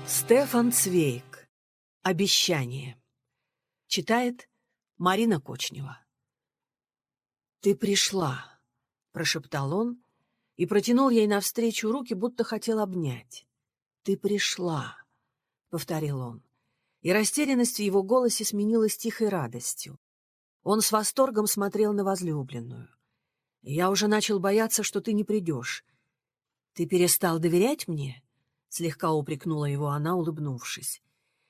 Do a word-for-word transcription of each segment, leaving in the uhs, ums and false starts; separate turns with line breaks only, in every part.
Стефан Цвейг. Обещание. Читает Марина Кочнева. «Ты пришла», — прошептал он и протянул ей навстречу руки, будто хотел обнять. «Ты пришла», — повторил он, и растерянность в его голосе сменилась тихой радостью. Он с восторгом смотрел на возлюбленную. «Я уже начал бояться, что ты не придешь. Ты перестал доверять мне?» — слегка упрекнула его она, улыбнувшись.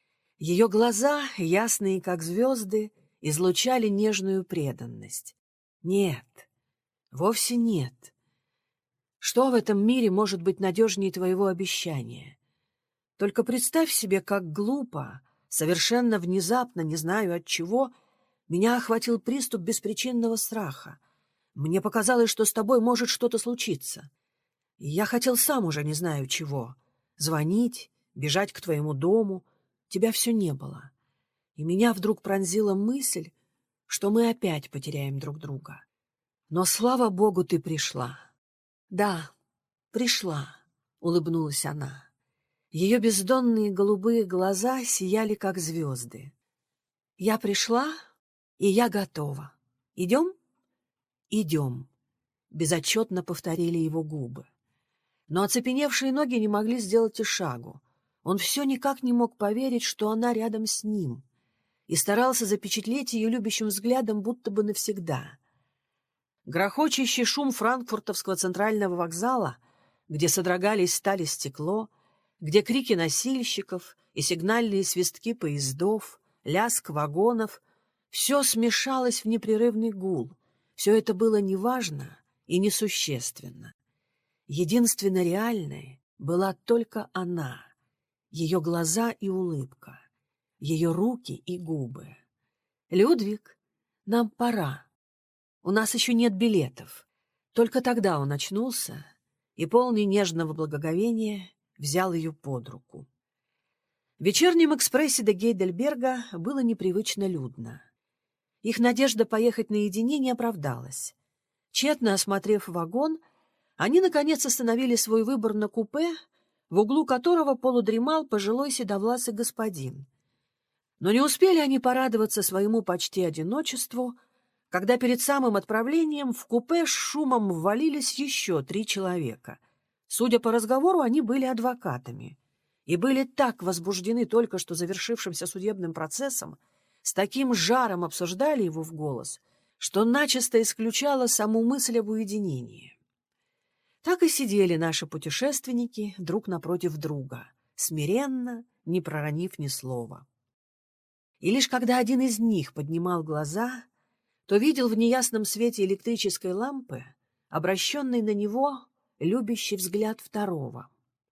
Ее глаза, ясные как звезды, излучали нежную преданность. «Нет, вовсе нет. Что в этом мире может быть надежнее твоего обещания? Только представь себе, как глупо, совершенно внезапно, не знаю от чего, меня охватил приступ беспричинного страха. Мне показалось, что с тобой может что-то случиться. Я хотел сам уже не знаю чего. Звонить, бежать к твоему дому. Тебя все не было. И меня вдруг пронзила мысль, что мы опять потеряем друг друга. Но, слава богу, ты пришла». «Да, пришла», — улыбнулась она. Ее бездонные голубые глаза сияли, как звезды. «Я пришла, и я готова. Идем?» «Идем», — безотчетно повторили его губы. Но оцепеневшие ноги не могли сделать и шагу. Он все никак не мог поверить, что она рядом с ним, и старался запечатлеть ее любящим взглядом, будто бы навсегда. Грохочущий шум франкфуртовского центрального вокзала, где содрогались сталь и стекло, где крики носильщиков и сигнальные свистки поездов, лязг вагонов, все смешалось в непрерывный гул. Все это было неважно и несущественно. Единственно реальной была только она, ее глаза и улыбка, ее руки и губы. «Людвиг, нам пора. У нас еще нет билетов». Только тогда он очнулся и, полный нежного благоговения, взял ее под руку. В вечернем экспрессе до Гейдельберга было непривычно людно. Их надежда поехать наедине не оправдалась. Тщетно осмотрев вагон, они, наконец, остановили свой выбор на купе, в углу которого полудремал пожилой седовласый господин. Но не успели они порадоваться своему почти одиночеству, когда перед самым отправлением в купе с шумом ввалились еще три человека. Судя по разговору, они были адвокатами и были так возбуждены только что завершившимся судебным процессом, с таким жаром обсуждали его в голос, что начисто исключало саму мысль об уединении. Так и сидели наши путешественники друг напротив друга, смиренно, не проронив ни слова. И лишь когда один из них поднимал глаза, то видел в неясном свете электрической лампы обращенный на него любящий взгляд второго.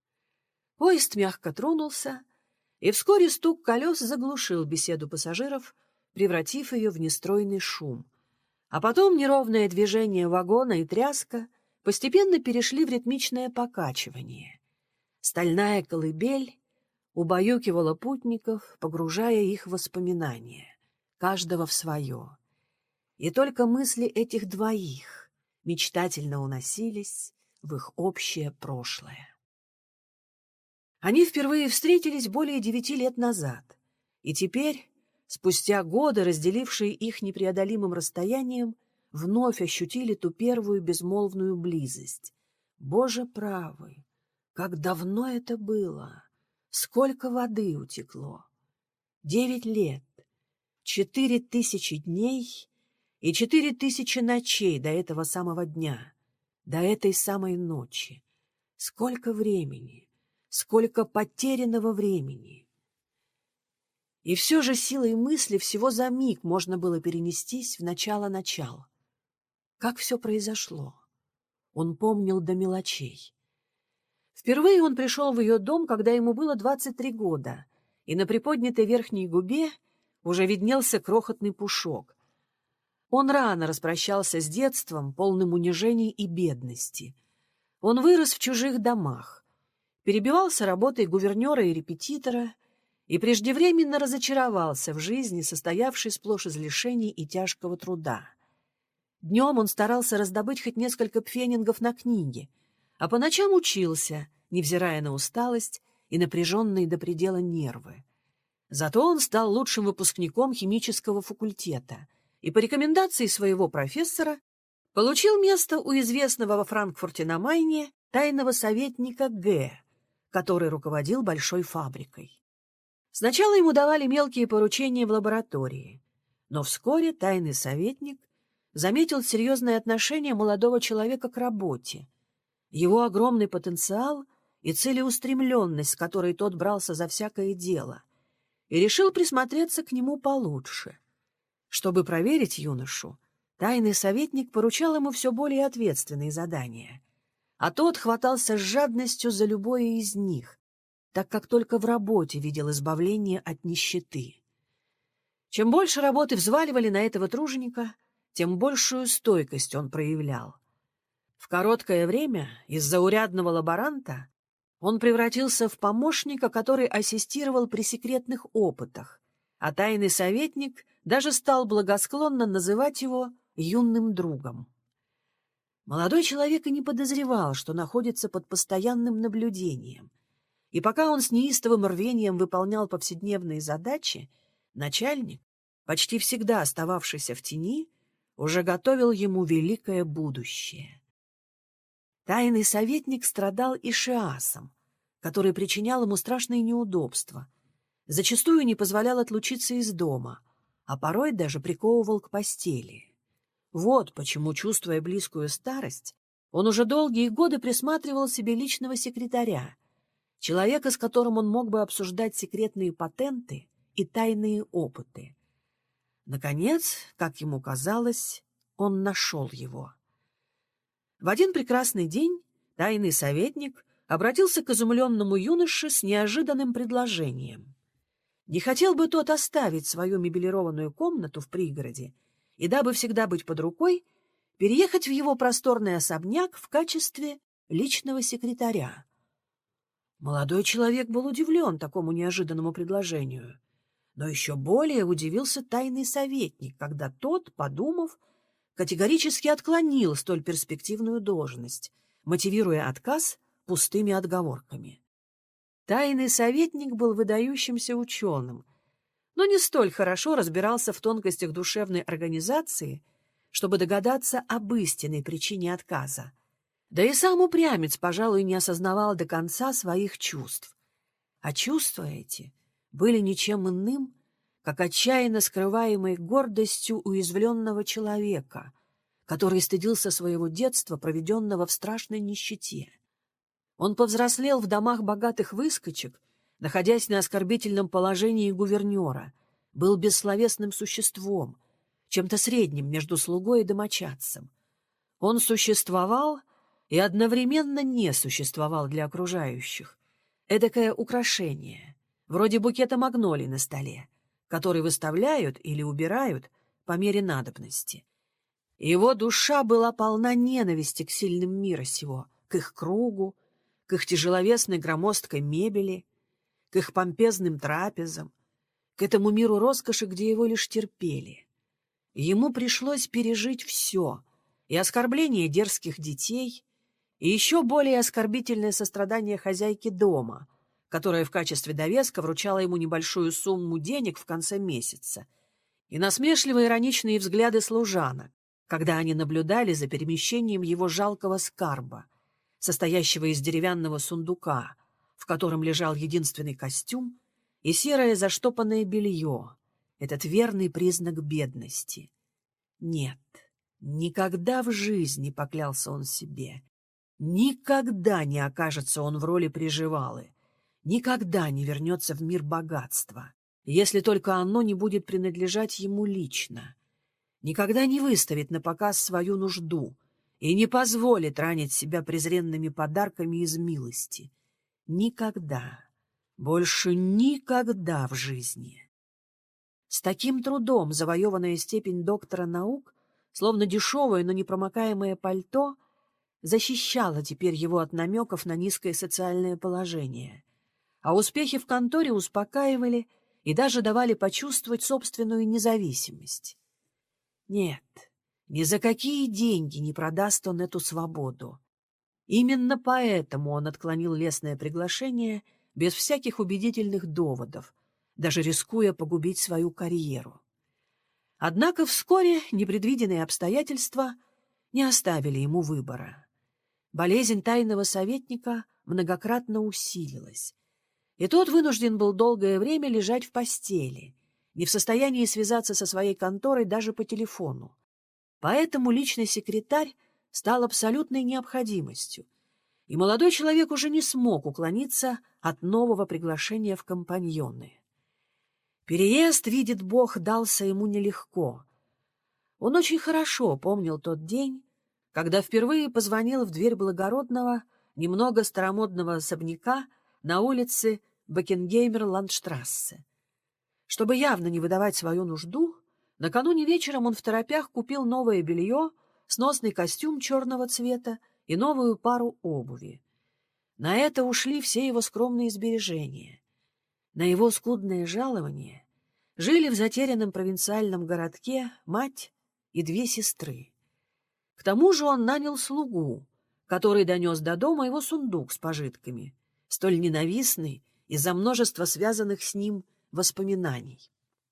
Поезд мягко тронулся, и вскоре стук колес заглушил беседу пассажиров, превратив ее в нестройный шум. А потом неровное движение вагона и тряска постепенно перешли в ритмичное покачивание. Стальная колыбель убаюкивала путников, погружая их в воспоминания, каждого в свое. И только мысли этих двоих мечтательно уносились в их общее прошлое. Они впервые встретились более девяти лет назад, и теперь, спустя годы, разделившие их непреодолимым расстоянием, вновь ощутили ту первую безмолвную близость. Боже правый, как давно это было! Сколько воды утекло! Девять лет, четыре тысячи дней и четыре тысячи ночей до этого самого дня, до этой самой ночи. Сколько времени, сколько потерянного времени! И все же силой мысли всего за миг можно было перенестись в начало-начал. Как все произошло? Он помнил до мелочей. Впервые он пришел в ее дом, когда ему было двадцать три года, и на приподнятой верхней губе уже виднелся крохотный пушок. Он рано распрощался с детством, полным унижений и бедности. Он вырос в чужих домах, перебивался работой гувернера и репетитора и преждевременно разочаровался в жизни, состоявшей сплошь из лишений и тяжкого труда. Днем он старался раздобыть хоть несколько пфенингов на книги, а по ночам учился, невзирая на усталость, и напряженные до предела нервы. Зато он стал лучшим выпускником химического факультета и по рекомендации своего профессора получил место у известного во Франкфурте на Майне тайного советника Г., который руководил большой фабрикой. Сначала ему давали мелкие поручения в лаборатории, но вскоре тайный советник заметил серьезное отношение молодого человека к работе, его огромный потенциал и целеустремленность, с которой тот брался за всякое дело, и решил присмотреться к нему получше. Чтобы проверить юношу, тайный советник поручал ему все более ответственные задания, а тот хватался с жадностью за любое из них, так как только в работе видел избавление от нищеты. Чем больше работы взваливали на этого труженика, тем большую стойкость он проявлял. В короткое время из заурядного лаборанта он превратился в помощника, который ассистировал при секретных опытах, а тайный советник даже стал благосклонно называть его юным другом. Молодой человек и не подозревал, что находится под постоянным наблюдением, и пока он с неистовым рвением выполнял повседневные задачи, начальник, почти всегда остававшийся в тени, уже готовил ему великое будущее. Тайный советник страдал ишиасом, который причинял ему страшные неудобства, зачастую не позволял отлучиться из дома, а порой даже приковывал к постели. Вот почему, чувствуя близкую старость, он уже долгие годы присматривал себе личного секретаря, человека, с которым он мог бы обсуждать секретные патенты и тайные опыты. Наконец, как ему казалось, он нашел его. В один прекрасный день тайный советник обратился к изумленному юноше с неожиданным предложением. Не хотел бы тот оставить свою мебелированную комнату в пригороде и, дабы всегда быть под рукой, переехать в его просторный особняк в качестве личного секретаря. Молодой человек был удивлен такому неожиданному предложению, но еще более удивился тайный советник, когда тот, подумав, категорически отклонил столь перспективную должность, мотивируя отказ пустыми отговорками. Тайный советник был выдающимся ученым, но не столь хорошо разбирался в тонкостях душевной организации, чтобы догадаться об истинной причине отказа. Да и сам упрямец, пожалуй, не осознавал до конца своих чувств. А чувства эти были ничем иным, как отчаянно скрываемой гордостью уязвленного человека, который стыдился своего детства, проведенного в страшной нищете. Он повзрослел в домах богатых выскочек, находясь на оскорбительном положении гувернера, был бессловесным существом, чем-то средним между слугой и домочадцем. Он существовал и одновременно не существовал для окружающих. Эдакое украшение, вроде букета магнолий на столе, который выставляют или убирают по мере надобности. Его душа была полна ненависти к сильным мира сего, к их кругу, к их тяжеловесной громоздкой мебели, к их помпезным трапезам, к этому миру роскоши, где его лишь терпели. Ему пришлось пережить все, и оскорбление дерзких детей, и еще более оскорбительное сострадание хозяйки дома, которая в качестве довеска вручала ему небольшую сумму денег в конце месяца, и насмешливые ироничные взгляды служанок, когда они наблюдали за перемещением его жалкого скарба, состоящего из деревянного сундука, в котором лежал единственный костюм и серое заштопанное белье, этот верный признак бедности. Нет, никогда в жизни, поклялся он себе, никогда не окажется он в роли приживалы, никогда не вернется в мир богатства, если только оно не будет принадлежать ему лично, никогда не выставит на показ свою нужду и не позволит ранить себя презренными подарками из милости. Никогда, больше никогда в жизни. С таким трудом завоеванная степень доктора наук, словно дешевое, но непромокаемое пальто, защищала теперь его от намеков на низкое социальное положение, а успехи в конторе успокаивали и даже давали почувствовать собственную независимость. Нет, ни за какие деньги не продаст он эту свободу. Именно поэтому он отклонил лестное приглашение без всяких убедительных доводов, даже рискуя погубить свою карьеру. Однако вскоре непредвиденные обстоятельства не оставили ему выбора. Болезнь тайного советника многократно усилилась, и тот вынужден был долгое время лежать в постели, не в состоянии связаться со своей конторой даже по телефону. Поэтому личный секретарь стал абсолютной необходимостью, и молодой человек уже не смог уклониться от нового приглашения в компаньоны. Переезд, видит Бог, дался ему нелегко. Он очень хорошо помнил тот день, когда впервые позвонил в дверь благородного, немного старомодного особняка на улице Бекингеймер-Ландштрассе. Чтобы явно не выдавать свою нужду, накануне вечером он второпях купил новое белье, сносный костюм черного цвета и новую пару обуви. На это ушли все его скромные сбережения. На его скудное жалование жили в затерянном провинциальном городке мать и две сестры. К тому же он нанял слугу, который донес до дома его сундук с пожитками, столь ненавистный из-за множества связанных с ним воспоминаний.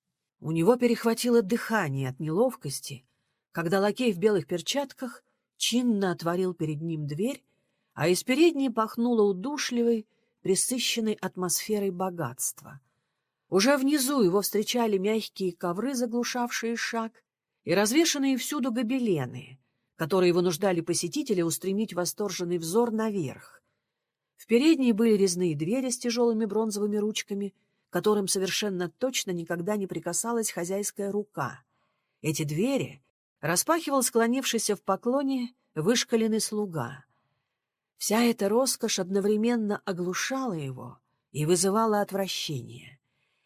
У него перехватило дыхание от неловкости, когда лакей в белых перчатках чинно отворил перед ним дверь, а из передней пахнуло удушливой, пресыщенной атмосферой богатства. Уже внизу его встречали мягкие ковры, заглушавшие шаг, и развешанные всюду гобелены, которые вынуждали посетителя устремить восторженный взор наверх. В передней были резные двери с тяжелыми бронзовыми ручками, к которым совершенно точно никогда не прикасалась хозяйская рука. Эти двери распахивал склонившийся в поклоне вышкаленный слуга. Вся эта роскошь одновременно оглушала его и вызывала отвращение.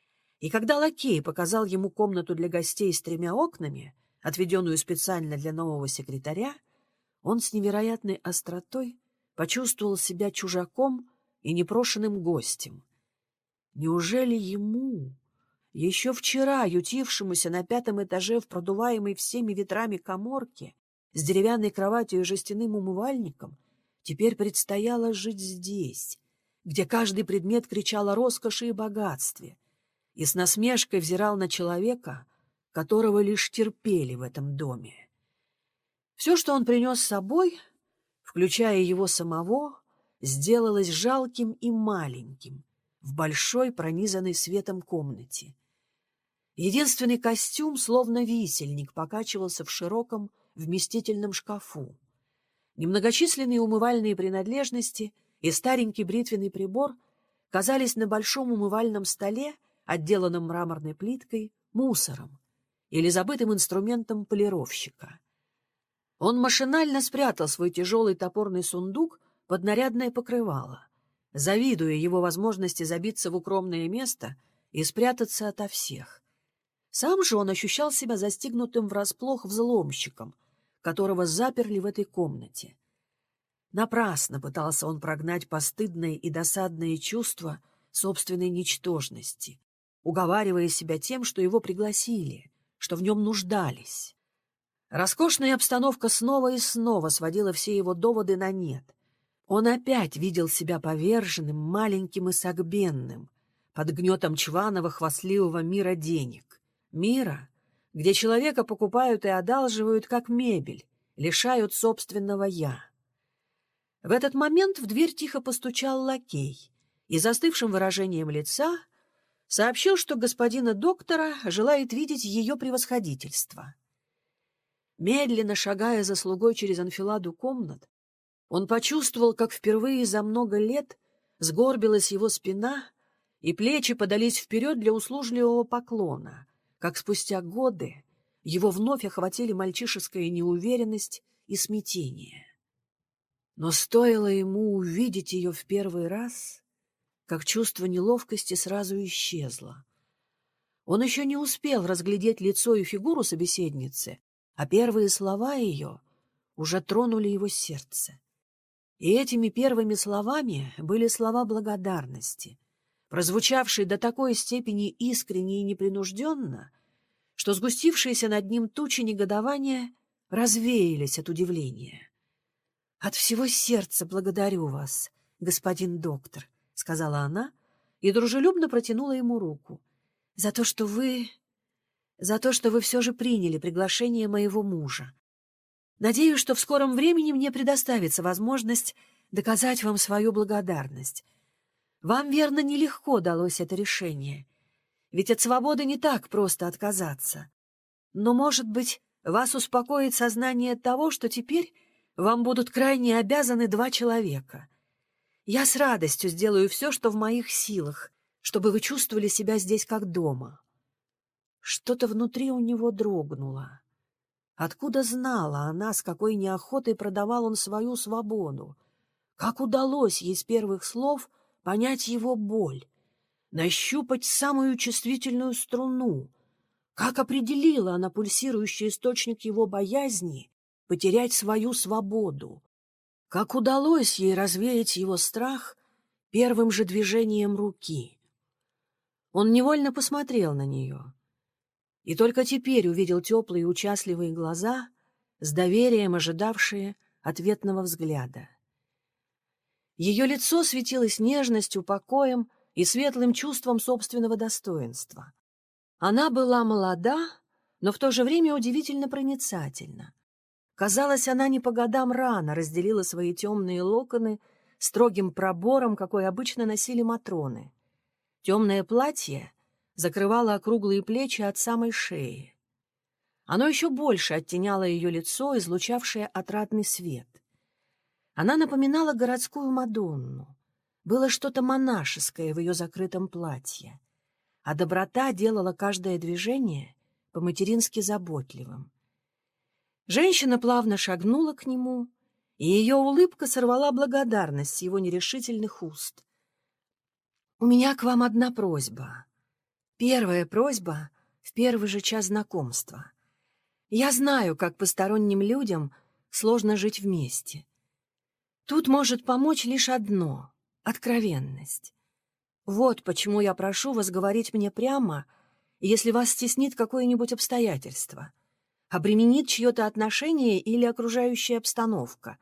И когда лакей показал ему комнату для гостей с тремя окнами, отведенную специально для нового секретаря, он с невероятной остротой почувствовал себя чужаком и непрошенным гостем. Неужели ему, еще вчера ютившемуся на пятом этаже в продуваемой всеми ветрами каморке с деревянной кроватью и жестяным умывальником, теперь предстояло жить здесь, где каждый предмет кричал о роскоши и богатстве, и с насмешкой взирал на человека, которого лишь терпели в этом доме? Все, что он принес с собой, включая его самого, сделалось жалким и маленьким в большой, пронизанной светом комнате. Единственный костюм, словно висельник, покачивался в широком вместительном шкафу. Немногочисленные умывальные принадлежности и старенький бритвенный прибор казались на большом умывальном столе, отделанном мраморной плиткой, мусором или забытым инструментом полировщика. Он машинально спрятал свой тяжелый топорный сундук под нарядное покрывало, завидуя его возможности забиться в укромное место и спрятаться ото всех. Сам же он ощущал себя застигнутым врасплох взломщиком, которого заперли в этой комнате. Напрасно пытался он прогнать постыдное и досадное чувство собственной ничтожности, уговаривая себя тем, что его пригласили, что в нем нуждались. Роскошная обстановка снова и снова сводила все его доводы на нет. Он опять видел себя поверженным, маленьким и согбенным, под гнетом чваного хвастливого мира денег. Мира, где человека покупают и одалживают как мебель, лишают собственного «я». В этот момент в дверь тихо постучал лакей и застывшим выражением лица сообщил, что господина доктора желает видеть ее превосходительство. Медленно шагая за слугой через анфиладу комнат, он почувствовал, как впервые за много лет сгорбилась его спина, и плечи подались вперед для услужливого поклона, как спустя годы его вновь охватили мальчишеская неуверенность и смятение. Но стоило ему увидеть ее в первый раз, как чувство неловкости сразу исчезло. Он еще не успел разглядеть лицо и фигуру собеседницы, а первые слова ее уже тронули его сердце. И этими первыми словами были слова благодарности, прозвучавшие до такой степени искренне и непринужденно, что сгустившиеся над ним тучи негодования развеялись от удивления. — От всего сердца благодарю вас, господин доктор, — сказала она, и дружелюбно протянула ему руку. «За то, что вы... за то, что вы все же приняли приглашение моего мужа. Надеюсь, что в скором времени мне предоставится возможность доказать вам свою благодарность. Вам, верно, нелегко далось это решение, ведь от свободы не так просто отказаться. Но, может быть, вас успокоит сознание того, что теперь вам будут крайне обязаны два человека. Я с радостью сделаю все, что в моих силах, чтобы вы чувствовали себя здесь как дома». Что-то внутри у него дрогнуло. Откуда знала она, с какой неохотой продавал он свою свободу? Как удалось ей с первых слов понять его боль, нащупать самую чувствительную струну? Как определила она пульсирующий источник его боязни потерять свою свободу? Как удалось ей развеять его страх первым же движением руки? Он невольно посмотрел на нее и только теперь увидел теплые и участливые глаза, с доверием ожидавшие ответного взгляда. Ее лицо светилось нежностью, покоем и светлым чувством собственного достоинства. Она была молода, но в то же время удивительно проницательна. Казалось, она не по годам рано разделила свои темные локоны строгим пробором, какой обычно носили матроны. Темное платье закрывало округлые плечи от самой шеи. Оно еще больше оттеняло ее лицо, излучавшее отрадный свет. Она напоминала городскую Мадонну. Было что-то монашеское в ее закрытом платье, а доброта делала каждое движение по-матерински заботливым. Женщина плавно шагнула к нему, и ее улыбка сорвала благодарность с его нерешительных уст. «У меня к вам одна просьба. Первая просьба в первый же час знакомства. Я знаю, как посторонним людям сложно жить вместе. Тут может помочь лишь одно — откровенность. Вот почему я прошу вас говорить мне прямо, если вас стеснит какое-нибудь обстоятельство, обременит чье-то отношение или окружающая обстановка.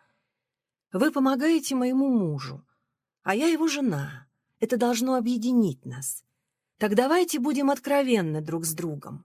Вы помогаете моему мужу, а я его жена. Это должно объединить нас. Так давайте будем откровенны друг с другом».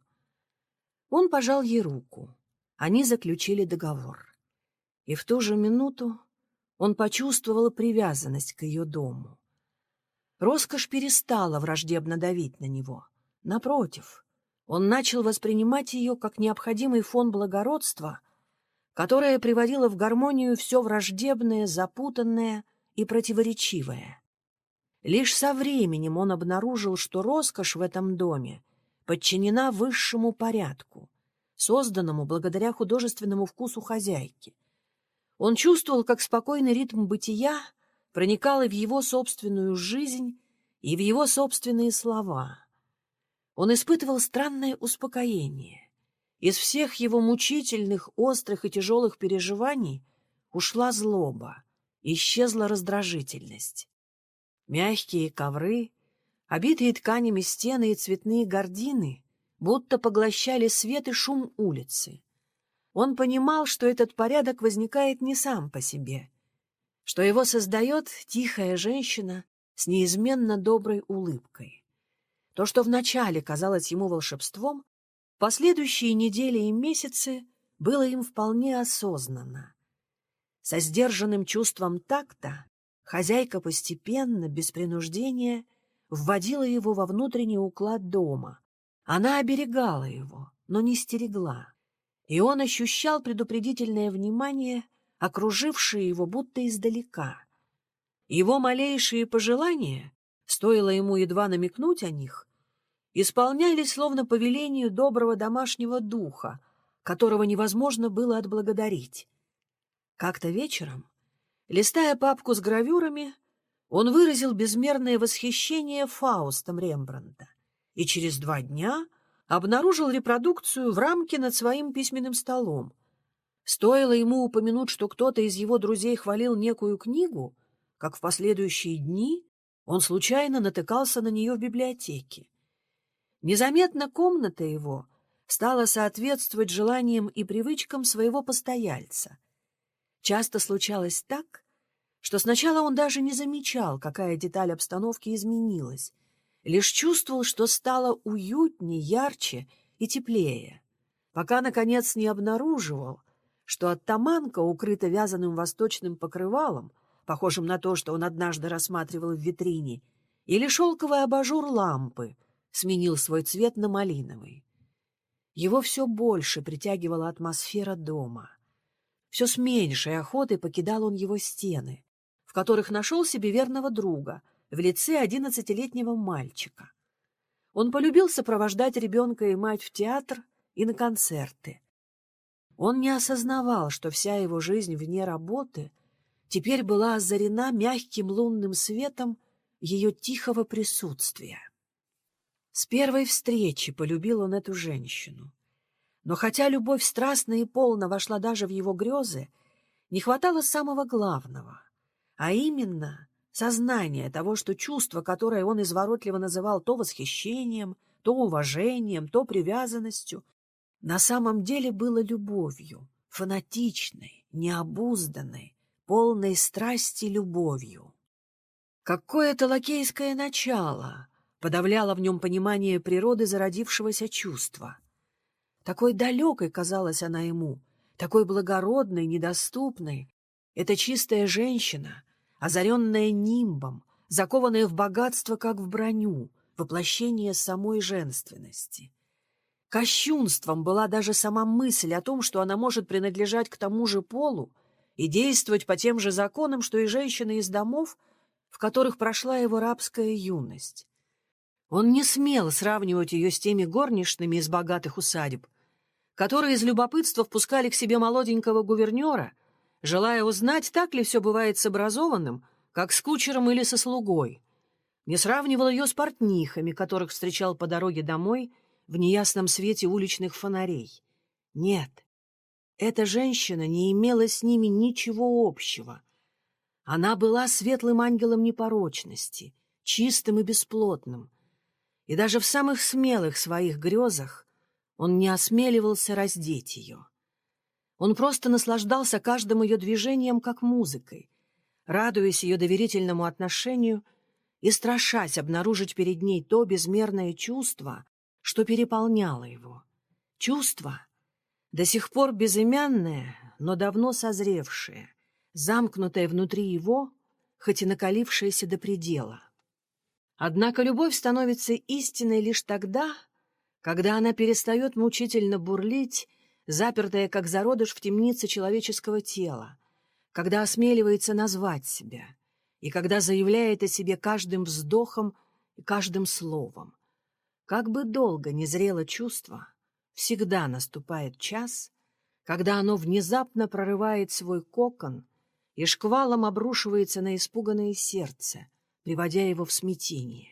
Он пожал ей руку. Они заключили договор. И в ту же минуту он почувствовал привязанность к ее дому. Роскошь перестала враждебно давить на него. Напротив, он начал воспринимать ее как необходимый фон благородства, которое приводило в гармонию все враждебное, запутанное и противоречивое. Лишь со временем он обнаружил, что роскошь в этом доме подчинена высшему порядку, созданному благодаря художественному вкусу хозяйки. Он чувствовал, как спокойный ритм бытия проникал и в его собственную жизнь, и в его собственные слова. Он испытывал странное успокоение. Из всех его мучительных, острых и тяжелых переживаний ушла злоба, исчезла раздражительность. Мягкие ковры, обитые тканями стены и цветные гардины будто поглощали свет и шум улицы. Он понимал, что этот порядок возникает не сам по себе, что его создает тихая женщина с неизменно доброй улыбкой. То, что вначале казалось ему волшебством, в последующие недели и месяцы было им вполне осознанно. Со сдержанным чувством такта хозяйка постепенно, без принуждения, вводила его во внутренний уклад дома. Она оберегала его, но не стерегла. И он ощущал предупредительное внимание, окружившее его будто издалека. Его малейшие пожелания, стоило ему едва намекнуть о них, исполнялись словно по велению доброго домашнего духа, которого невозможно было отблагодарить. Как-то вечером, листая папку с гравюрами, он выразил безмерное восхищение Фаустом Рембрандта и через два дня обнаружил репродукцию в рамке над своим письменным столом. Стоило ему упомянуть, что кто-то из его друзей хвалил некую книгу, как в последующие дни он случайно натыкался на нее в библиотеке. Незаметно комната его стала соответствовать желаниям и привычкам своего постояльца. Часто случалось так, что сначала он даже не замечал, какая деталь обстановки изменилась, лишь чувствовал, что стало уютнее, ярче и теплее, пока, наконец, не обнаруживал, что оттаманка укрыта вязаным восточным покрывалом, похожим на то, что он однажды рассматривал в витрине, или шелковый абажур лампы сменил свой цвет на малиновый. Его все больше притягивала атмосфера дома. Все с меньшей охотой покидал он его стены, в которых нашел себе верного друга в лице одиннадцатилетнего мальчика. Он полюбил сопровождать ребенка и мать в театр и на концерты. Он не осознавал, что вся его жизнь вне работы теперь была озарена мягким лунным светом ее тихого присутствия. С первой встречи полюбил он эту женщину. Но хотя любовь страстно и полно вошла даже в его грезы, не хватало самого главного, а именно сознания того, что чувство, которое он изворотливо называл то восхищением, то уважением, то привязанностью, на самом деле было любовью, фанатичной, необузданной, полной страсти любовью. Какое-то лакейское начало подавляло в нем понимание природы зародившегося чувства. Такой далекой казалась она ему, такой благородной, недоступной. Эта чистая женщина, озаренная нимбом, закованная в богатство, как в броню, воплощение самой женственности. Кощунством была даже сама мысль о том, что она может принадлежать к тому же полу и действовать по тем же законам, что и женщины из домов, в которых прошла его рабская юность. Он не смел сравнивать ее с теми горничными из богатых усадеб, которые из любопытства впускали к себе молоденького гувернера, желая узнать, так ли все бывает с образованным, как с кучером или со слугой. Не сравнивал ее с портнихами, которых встречал по дороге домой в неясном свете уличных фонарей. Нет, эта женщина не имела с ними ничего общего. Она была светлым ангелом непорочности, чистым и бесплотным, и даже в самых смелых своих грезах он не осмеливался раздеть ее. Он просто наслаждался каждым ее движением, как музыкой, радуясь ее доверительному отношению и страшась обнаружить перед ней то безмерное чувство, что переполняло его. Чувство, до сих пор безымянное, но давно созревшее, замкнутое внутри его, хоть и накалившееся до предела. Однако любовь становится истинной лишь тогда, когда она перестает мучительно бурлить, запертая как зародыш в темнице человеческого тела, когда осмеливается назвать себя и когда заявляет о себе каждым вздохом и каждым словом. Как бы долго ни зрело чувство, всегда наступает час, когда оно внезапно прорывает свой кокон и шквалом обрушивается на испуганное сердце, приводя его в смятение.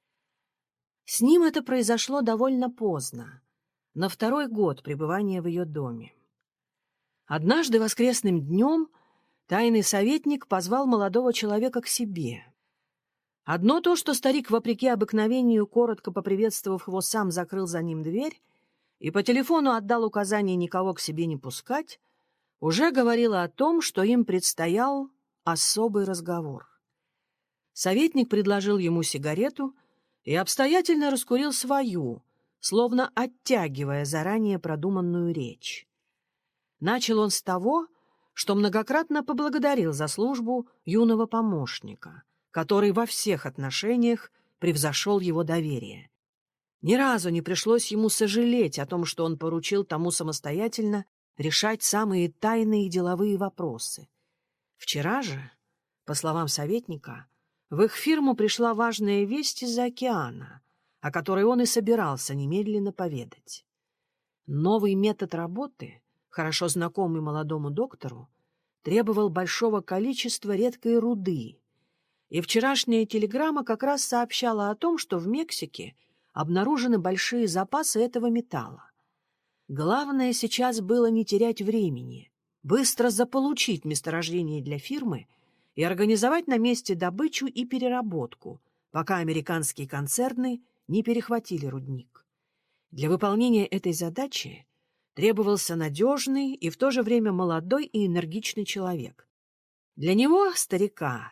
С ним это произошло довольно поздно, на второй год пребывания в ее доме. Однажды воскресным днем тайный советник позвал молодого человека к себе. Одно то, что старик, вопреки обыкновению, коротко поприветствовав его, сам закрыл за ним дверь и по телефону отдал указание никого к себе не пускать, уже говорило о том, что им предстоял особый разговор. Советник предложил ему сигарету и обстоятельно раскурил свою, словно оттягивая заранее продуманную речь. Начал он с того, что многократно поблагодарил за службу юного помощника, который во всех отношениях превзошел его доверие. Ни разу не пришлось ему сожалеть о том, что он поручил тому самостоятельно решать самые тайные деловые вопросы. Вчера же, по словам советника, в их фирму пришла важная весть из-за океана, о которой он и собирался немедленно поведать. Новый метод работы, хорошо знакомый молодому доктору, требовал большого количества редкой руды, и вчерашняя телеграмма как раз сообщала о том, что в Мексике обнаружены большие запасы этого металла. Главное сейчас было не терять времени, быстро заполучить месторождение для фирмы и организовать на месте добычу и переработку, пока американские концерны не перехватили рудник. Для выполнения этой задачи требовался надежный и в то же время молодой и энергичный человек. Для него, старика,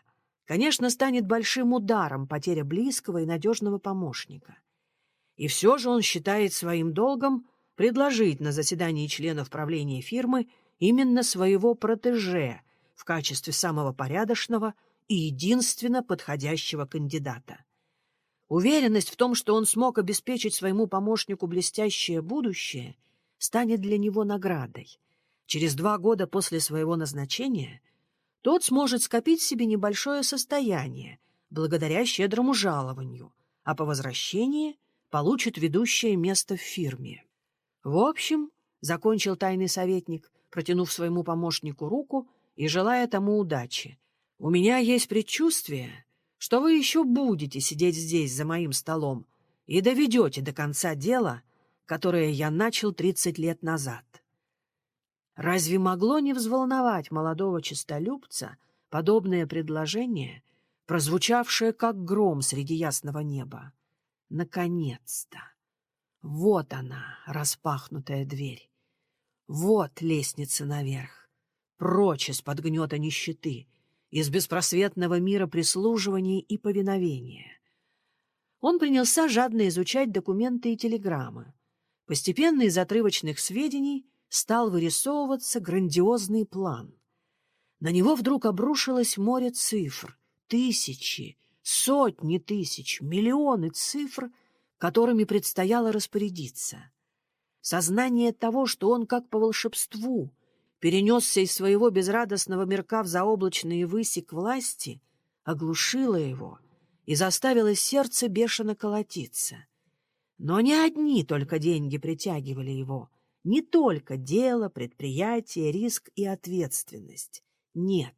Конечно, станет большим ударом потеря близкого и надежного помощника. И все же он считает своим долгом предложить на заседании членов правления фирмы именно своего протеже в качестве самого порядочного и единственно подходящего кандидата. Уверенность в том, что он смог обеспечить своему помощнику блестящее будущее, станет для него наградой. Через два года после своего назначения тот сможет скопить себе небольшое состояние благодаря щедрому жалованию, а по возвращении получит ведущее место в фирме. В общем, закончил тайный советник, протянув своему помощнику руку и желая тому удачи, у меня есть предчувствие, что вы еще будете сидеть здесь за моим столом и доведете до конца дело, которое я начал тридцать лет назад. Разве могло не взволновать молодого честолюбца подобное предложение, прозвучавшее как гром среди ясного неба? Наконец-то! Вот она, распахнутая дверь. Вот лестница наверх, прочь из-под гнета нищеты, из беспросветного мира прислуживания и повиновения. Он принялся жадно изучать документы и телеграммы. Постепенно из отрывочных сведений стал вырисовываться грандиозный план. На него вдруг обрушилось море цифр, тысячи, сотни тысяч, миллионы цифр, которыми предстояло распорядиться. Сознание того, что он как по волшебству перенесся из своего безрадостного мирка в заоблачные выси к власти, оглушило его и заставило сердце бешено колотиться. Но не одни только деньги притягивали его, не только дело, предприятие, риск и ответственность. Нет,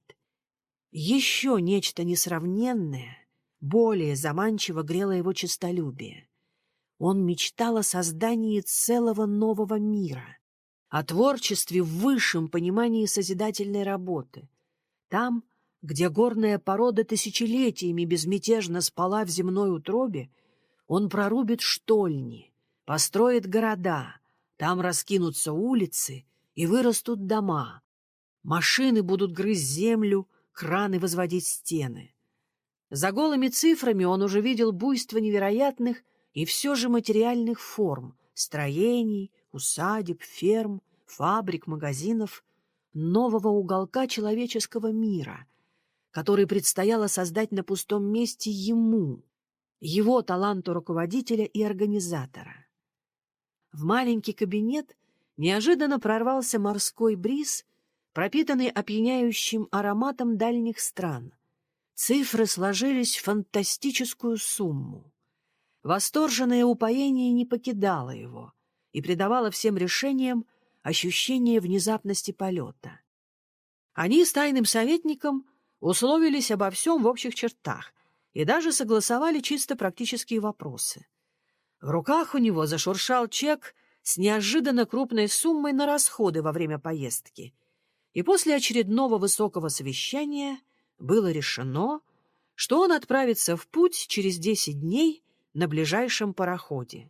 еще нечто несравненное, более заманчиво грело его честолюбие. Он мечтал о создании целого нового мира, о творчестве в высшем понимании созидательной работы. Там, где горная порода тысячелетиями безмятежно спала в земной утробе, он прорубит штольни, построит города, там раскинутся улицы и вырастут дома. Машины будут грызть землю, краны возводить стены. За голыми цифрами он уже видел буйство невероятных и все же материальных форм, строений, усадеб, ферм, фабрик, магазинов, нового уголка человеческого мира, который предстояло создать на пустом месте ему, его таланту руководителя и организатора. В маленький кабинет неожиданно прорвался морской бриз, пропитанный опьяняющим ароматом дальних стран. Цифры сложились в фантастическую сумму. Восторженное упоение не покидало его и придавало всем решениям ощущение внезапности полета. Они с тайным советником условились обо всем в общих чертах и даже согласовали чисто практические вопросы. В руках у него зашуршал чек с неожиданно крупной суммой на расходы во время поездки, и после очередного высокого совещания было решено, что он отправится в путь через десять дней на ближайшем пароходе.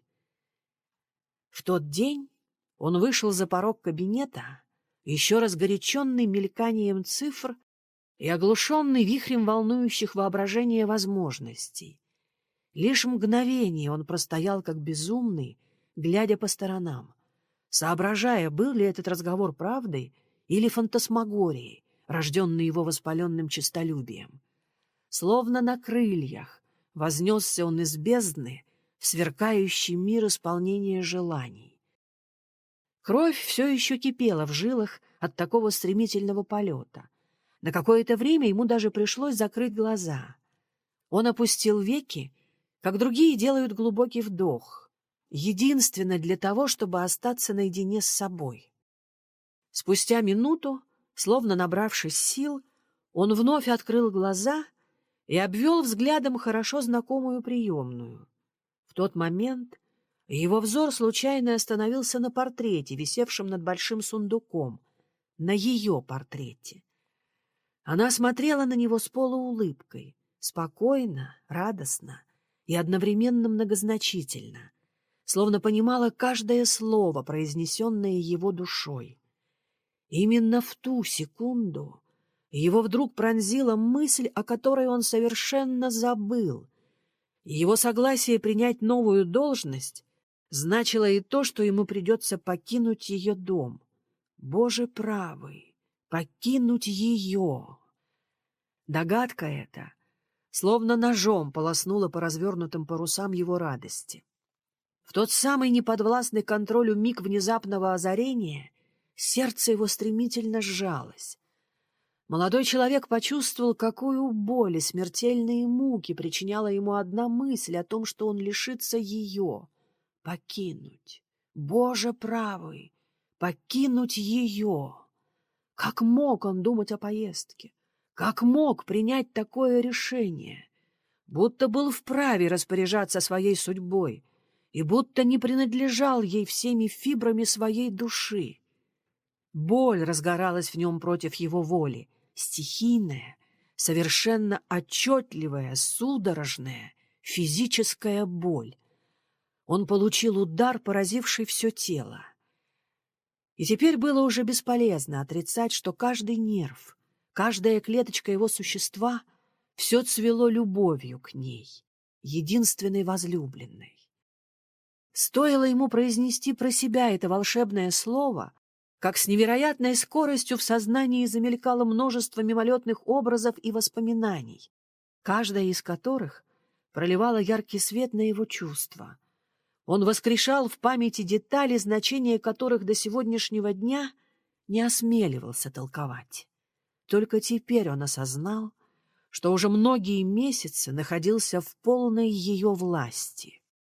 В тот день он вышел за порог кабинета, еще разгоряченный мельканием цифр и оглушенный вихрем волнующих воображения возможностей. Лишь мгновение он простоял как безумный, глядя по сторонам, соображая, был ли этот разговор правдой или фантасмагорией, рожденной его воспаленным честолюбием. Словно на крыльях вознесся он из бездны в сверкающий мир исполнения желаний. Кровь все еще кипела в жилах от такого стремительного полета. На какое-то время ему даже пришлось закрыть глаза. Он опустил веки, как другие делают глубокий вдох, единственно для того, чтобы остаться наедине с собой. Спустя минуту, словно набравшись сил, он вновь открыл глаза и обвел взглядом хорошо знакомую приемную. В тот момент его взор случайно остановился на портрете, висевшем над большим сундуком, на ее портрете. Она смотрела на него с полуулыбкой, спокойно, радостно и одновременно многозначительно, словно понимала каждое слово, произнесенное его душой. Именно в ту секунду и его вдруг пронзила мысль, о которой он совершенно забыл. Его согласие принять новую должность значило и то, что ему придется покинуть ее дом. Боже правый, покинуть ее! Догадка эта словно ножом полоснула по развернутым парусам его радости. В тот самый неподвластный контролю миг внезапного озарения сердце его стремительно сжалось. Молодой человек почувствовал, какую боль и смертельные муки причиняла ему одна мысль о том, что он лишится ее. Покинуть. Боже правый, покинуть ее. Как мог он думать о поездке? Как мог принять такое решение? Будто был вправе распоряжаться своей судьбой и будто не принадлежал ей всеми фибрами своей души. Боль разгоралась в нем против его воли, стихийная, совершенно отчетливая, судорожная, физическая боль. Он получил удар, поразивший все тело. И теперь было уже бесполезно отрицать, что каждый нерв, каждая клеточка его существа все цвело любовью к ней, единственной возлюбленной. Стоило ему произнести про себя это волшебное слово, как с невероятной скоростью в сознании замелькало множество мимолетных образов и воспоминаний, каждая из которых проливала яркий свет на его чувства. Он воскрешал в памяти детали, значения которых до сегодняшнего дня не осмеливался толковать. Только теперь он осознал, что уже многие месяцы находился в полной ее власти.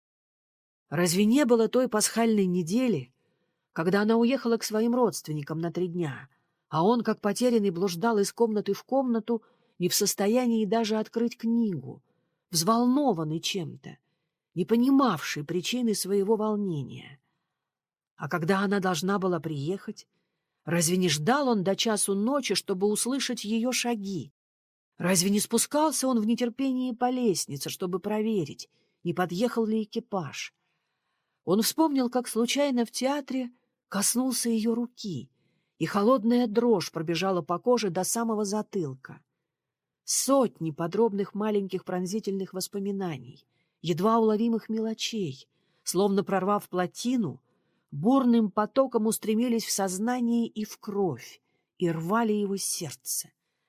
Разве не было той пасхальной недели, когда она уехала к своим родственникам на три дня, а он, как потерянный, блуждал из комнаты в комнату, не в состоянии даже открыть книгу, взволнованный чем-то, не понимавший причины своего волнения? А когда она должна была приехать, разве не ждал он до часу ночи, чтобы услышать ее шаги? Разве не спускался он в нетерпении по лестнице, чтобы проверить, не подъехал ли экипаж? Он вспомнил, как случайно в театре коснулся ее руки, и холодная дрожь пробежала по коже до самого затылка. Сотни подробных маленьких пронзительных воспоминаний, едва уловимых мелочей, словно прорвав плотину, бурным потоком устремились в сознание и в кровь, и рвали его сердце.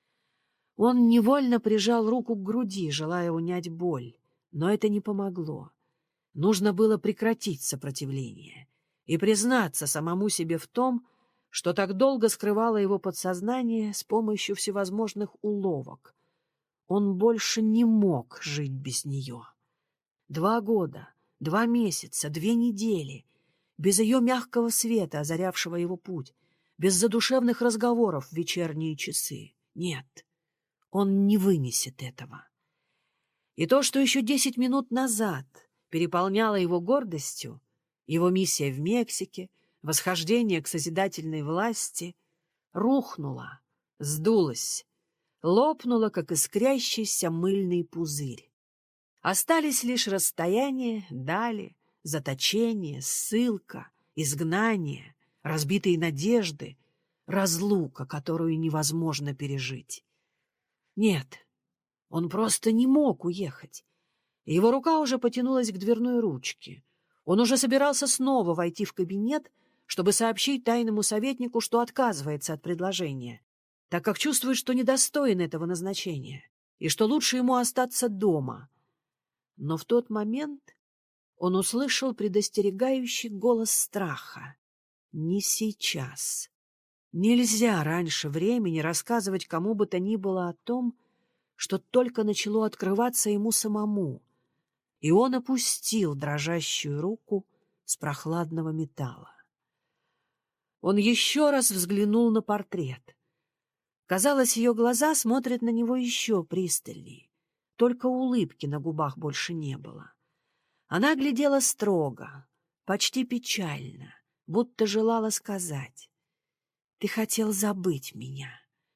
Он невольно прижал руку к груди, желая унять боль, но это не помогло. Нужно было прекратить сопротивление и признаться самому себе в том, что так долго скрывало его подсознание с помощью всевозможных уловок. Он больше не мог жить без нее. Два года, два месяца, две недели, без ее мягкого света, озарявшего его путь, без задушевных разговоров в вечерние часы. Нет, он не вынесет этого. И то, что еще десять минут назад переполняло его гордостью, его миссия в Мексике, восхождение к созидательной власти, рухнуло, сдулось, лопнуло, как искрящийся мыльный пузырь. Остались лишь расстояние, дали, заточение, ссылка, изгнание, разбитые надежды, разлука, которую невозможно пережить. Нет, он просто не мог уехать. Его рука уже потянулась к дверной ручке. Он уже собирался снова войти в кабинет, чтобы сообщить тайному советнику, что отказывается от предложения, так как чувствует, что недостоин этого назначения и что лучше ему остаться дома. Но в тот момент он услышал предостерегающий голос страха. Не сейчас. Нельзя раньше времени рассказывать кому бы то ни было о том, что только начало открываться ему самому. И он опустил дрожащую руку с прохладного металла. Он еще раз взглянул на портрет. Казалось, ее глаза смотрят на него еще пристальнее. Только улыбки на губах больше не было. Она глядела строго, почти печально, будто желала сказать: «Ты хотел забыть меня».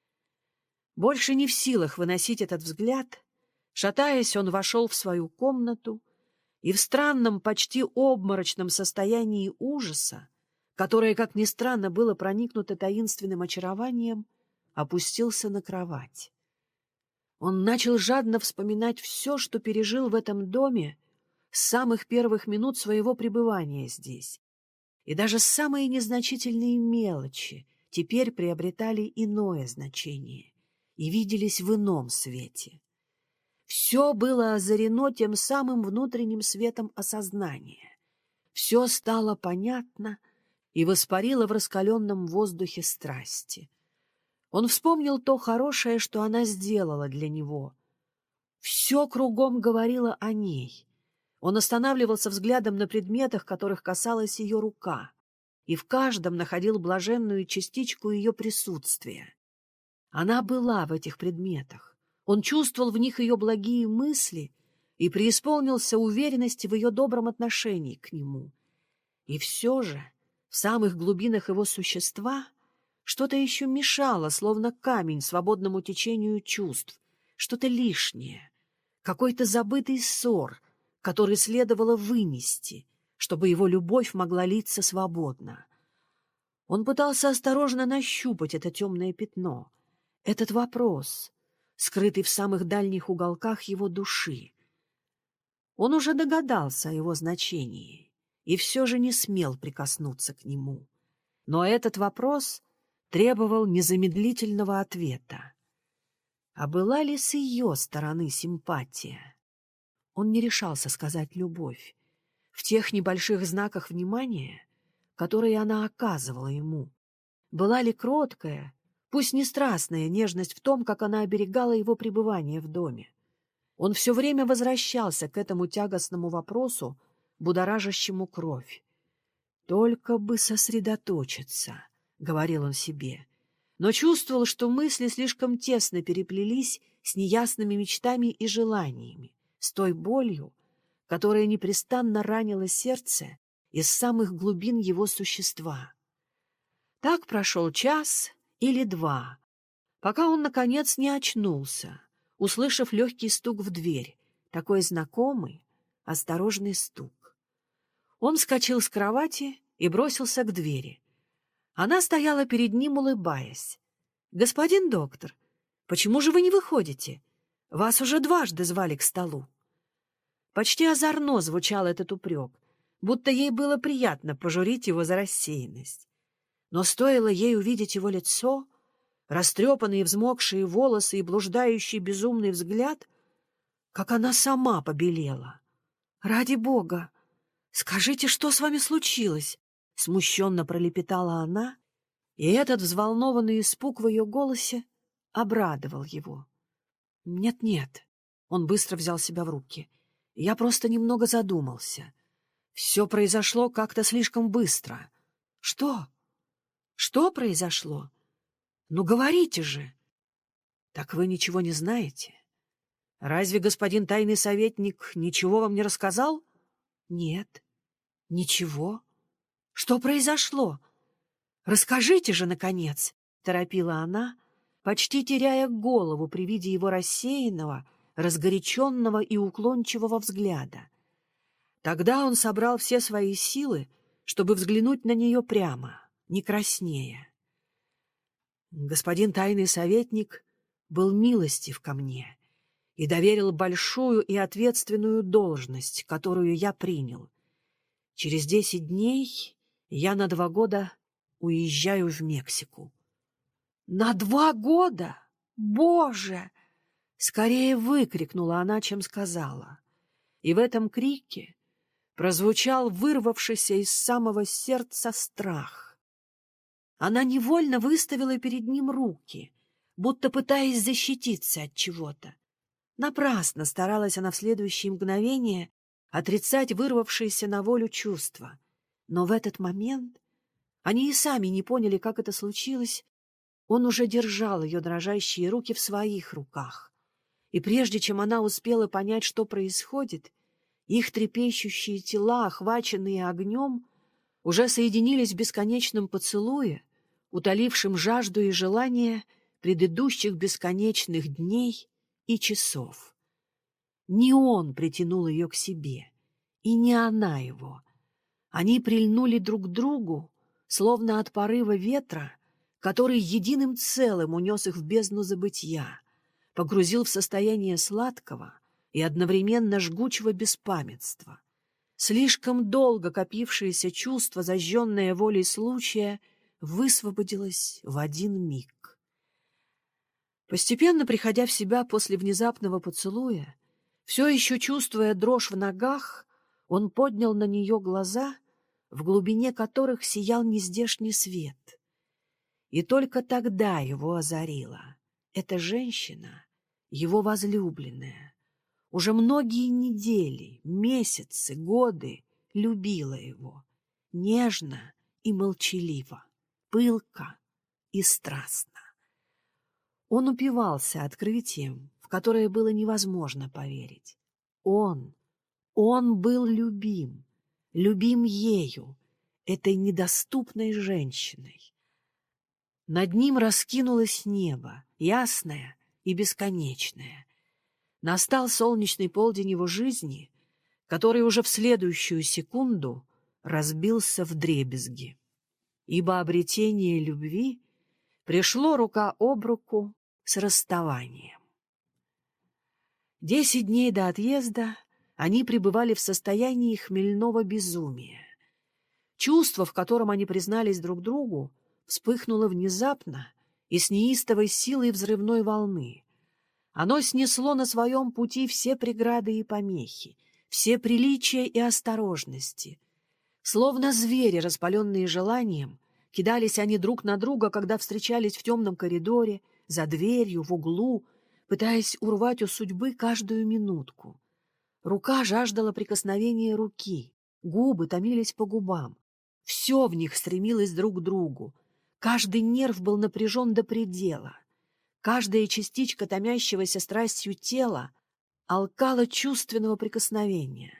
Больше не в силах выносить этот взгляд, шатаясь, он вошел в свою комнату и в странном, почти обморочном состоянии ужаса, которое, как ни странно, было проникнуто таинственным очарованием, опустился на кровать. Он начал жадно вспоминать все, что пережил в этом доме с самых первых минут своего пребывания здесь. И даже самые незначительные мелочи теперь приобретали иное значение и виделись в ином свете. Все было озарено тем самым внутренним светом осознания. Все стало понятно и воспарило в раскаленном воздухе страсти. Он вспомнил то хорошее, что она сделала для него. Все кругом говорило о ней. Он останавливался взглядом на предметах, которых касалась ее рука, и в каждом находил блаженную частичку ее присутствия. Она была в этих предметах. Он чувствовал в них ее благие мысли и преисполнился уверенности в ее добром отношении к нему. И все же в самых глубинах его существа что-то еще мешало, словно камень, свободному течению чувств, что-то лишнее, какой-то забытый ссор, который следовало вынести, чтобы его любовь могла литься свободно. Он пытался осторожно нащупать это темное пятно, этот вопрос, скрытый в самых дальних уголках его души. Он уже догадался о его значении и все же не смел прикоснуться к нему. Но этот вопрос требовал незамедлительного ответа. А была ли с ее стороны симпатия? Он не решался сказать «любовь» в тех небольших знаках внимания, которые она оказывала ему. Была ли кроткая, пусть не страстная нежность в том, как она оберегала его пребывание в доме? Он все время возвращался к этому тягостному вопросу, будоражащему кровь. «Только бы сосредоточиться», — говорил он себе, но чувствовал, что мысли слишком тесно переплелись с неясными мечтами и желаниями, с той болью, которая непрестанно ранила сердце из самых глубин его существа. Так прошел час или два, пока он, наконец, не очнулся, услышав легкий стук в дверь, такой знакомый, осторожный стук. Он вскочил с кровати и бросился к двери. Она стояла перед ним, улыбаясь. «Господин доктор, почему же вы не выходите? Вас уже дважды звали к столу». Почти озорно звучал этот упрек, будто ей было приятно пожурить его за рассеянность. Но стоило ей увидеть его лицо, растрепанные взмокшие волосы и блуждающий безумный взгляд, как она сама побелела. «Ради Бога! Скажите, что с вами случилось?» — смущенно пролепетала она, и этот взволнованный испуг в ее голосе обрадовал его. «Нет-нет», — он быстро взял себя в руки, — «я просто немного задумался. Все произошло как-то слишком быстро». «Что? Что произошло? Ну, говорите же!» «Так вы ничего не знаете? Разве господин тайный советник ничего вам не рассказал?» «Нет, ничего. Что произошло? Расскажите же, наконец!» — торопила она, почти теряя голову при виде его рассеянного, разгоряченного и уклончивого взгляда. Тогда он собрал все свои силы, чтобы взглянуть на нее прямо, не краснея. «Господин тайный советник был милостив ко мне и доверил большую и ответственную должность, которую я принял. Через десять дней я на два года уезжаю в Мексику». «На два года? Боже!» Скорее выкрикнула она, чем сказала. И в этом крике прозвучал вырвавшийся из самого сердца страх. Она невольно выставила перед ним руки, будто пытаясь защититься от чего-то. Напрасно старалась она в следующее мгновение отрицать вырвавшееся на волю чувства. Но в этот момент они и сами не поняли, как это случилось. Он уже держал ее дрожащие руки в своих руках. И прежде чем она успела понять, что происходит, их трепещущие тела, охваченные огнем, уже соединились в бесконечном поцелуе, утолившем жажду и желание предыдущих бесконечных дней и часов. Не он притянул ее к себе, и не она его. Они прильнули друг к другу, словно от порыва ветра который единым целым унес их в бездну забытья, погрузил в состояние сладкого и одновременно жгучего беспамятства. Слишком долго копившееся чувство, зажженное волей случая, высвободилось в один миг. Постепенно приходя в себя после внезапного поцелуя, все еще чувствуя дрожь в ногах, он поднял на нее глаза, в глубине которых сиял нездешний свет. И только тогда его озарило. Эта женщина, его возлюбленная, уже многие недели, месяцы, годы любила его, нежно и молчаливо, пылко и страстно. Он упивался открытием, в которое было невозможно поверить. Он, он был любим, любим ею, этой недоступной женщиной. Над ним раскинулось небо, ясное и бесконечное. Настал солнечный полдень его жизни, который уже в следующую секунду разбился вдребезги. Ибо обретение любви пришло рука об руку с расставанием. Десять дней до отъезда они пребывали в состоянии хмельного безумия. Чувство, в котором они признались друг другу, вспыхнуло внезапно и с неистовой силой взрывной волны. Оно снесло на своем пути все преграды и помехи, все приличия и осторожности. Словно звери, распаленные желанием, кидались они друг на друга, когда встречались в темном коридоре, за дверью, в углу, пытаясь урвать у судьбы каждую минутку. Рука жаждала прикосновения руки, губы томились по губам. Все в них стремилось друг к другу. Каждый нерв был напряжен до предела. Каждая частичка томящегося страстью тела алкала чувственного прикосновения.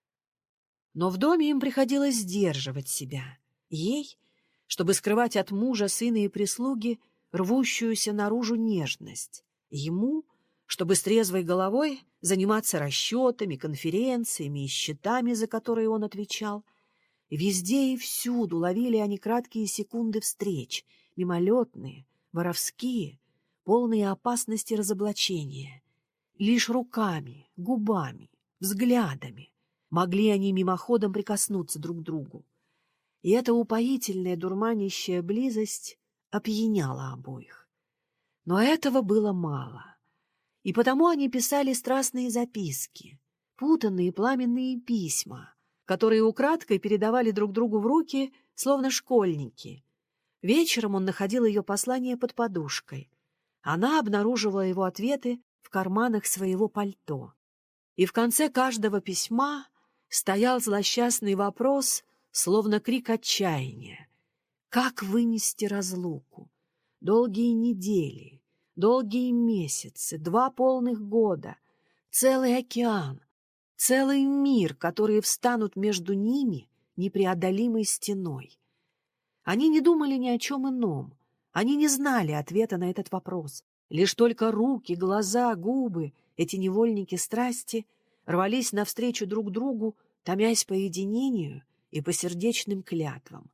Но в доме им приходилось сдерживать себя. Ей, чтобы скрывать от мужа, сына и прислуги рвущуюся наружу нежность. Ему, чтобы с трезвой головой заниматься расчетами, конференциями и счетами, за которые он отвечал. Везде и всюду ловили они краткие секунды встреч, мимолетные, воровские, полные опасности разоблачения. Лишь руками, губами, взглядами могли они мимоходом прикоснуться друг к другу. И эта упоительная дурманящая близость опьяняла обоих. Но этого было мало. И потому они писали страстные записки, путанные пламенные письма, которые украдкой передавали друг другу в руки, словно школьники. Вечером он находил ее послание под подушкой. Она обнаруживала его ответы в карманах своего пальто. И в конце каждого письма стоял злосчастный вопрос, словно крик отчаяния. Как вынести разлуку? Долгие недели, долгие месяцы, два полных года, целый океан, целый мир, которые встанут между ними непреодолимой стеной. Они не думали ни о чем ином. Они не знали ответа на этот вопрос. Лишь только руки, глаза, губы, эти невольники страсти, рвались навстречу друг другу, томясь по единению и по сердечным клятвам.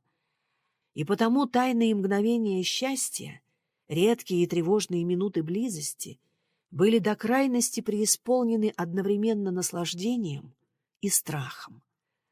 И потому тайные мгновения счастья, редкие и тревожные минуты близости были до крайности преисполнены одновременно наслаждением и страхом.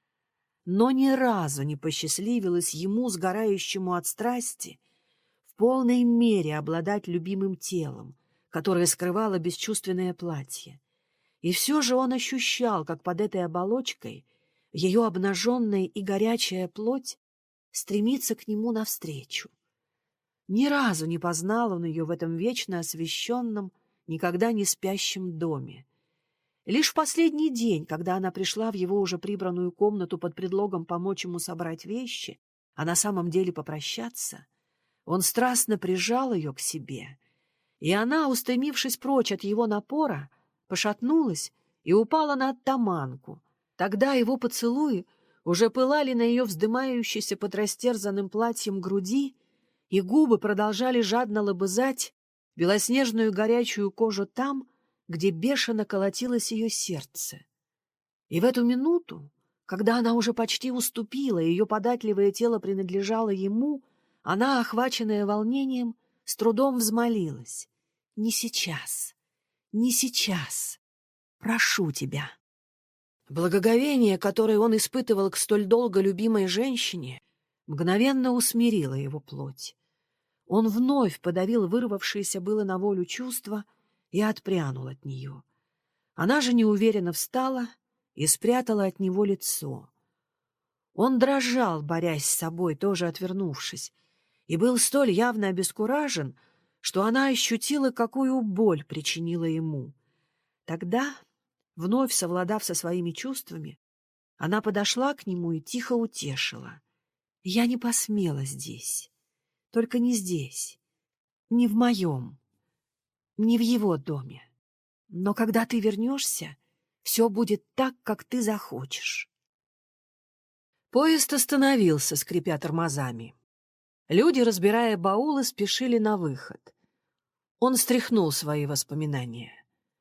Но ни разу не посчастливилось ему, сгорающему от страсти, в полной мере обладать любимым телом, которое скрывало бесчувственное платье. И все же он ощущал, как под этой оболочкой ее обнаженная и горячая плоть стремится к нему навстречу. Ни разу не познал он ее в этом вечно освещенном, никогда не спящем доме. Лишь в последний день, когда она пришла в его уже прибранную комнату под предлогом помочь ему собрать вещи, а на самом деле попрощаться, он страстно прижал ее к себе, и она, устремившись прочь от его напора, пошатнулась и упала на оттаманку. Тогда его поцелуи уже пылали на ее вздымающейся под растерзанным платьем груди, и губы продолжали жадно лобызать белоснежную горячую кожу там, где бешено колотилось ее сердце. И в эту минуту, когда она уже почти уступила, ее податливое тело принадлежало ему, Она, охваченная волнением, с трудом взмолилась. «Не сейчас, не сейчас. Прошу тебя». Благоговение, которое он испытывал к столь долго любимой женщине, мгновенно усмирило его плоть. Он вновь подавил вырвавшееся было на волю чувство и отпрянул от нее. Она же неуверенно встала и спрятала от него лицо. Он дрожал, борясь с собой, тоже отвернувшись, и был столь явно обескуражен, что она ощутила, какую боль причинила ему. Тогда, вновь совладав со своими чувствами, она подошла к нему и тихо утешила. «Я не посмела здесь, только не здесь, не в моем, не в его доме. Но когда ты вернешься, все будет так, как ты захочешь». Поезд остановился, скрипя тормозами. Люди, разбирая баулы, спешили на выход. Он стряхнул свои воспоминания.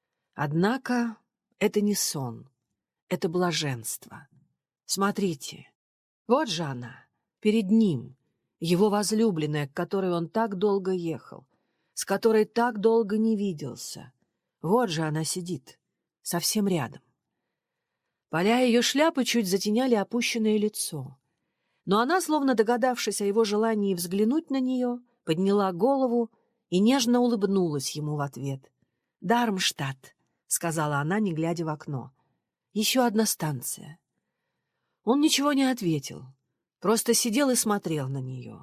Однако это не сон, это блаженство. Смотрите, вот же она, перед ним, его возлюбленная, к которой он так долго ехал, с которой так долго не виделся. Вот же она сидит, совсем рядом. Поля ее шляпы чуть затеняли опущенное лицо. Но она, словно догадавшись о его желании взглянуть на нее, подняла голову и нежно улыбнулась ему в ответ. «Дармштадт», — сказала она, не глядя в окно. «Еще одна станция». Он ничего не ответил, просто сидел и смотрел на нее.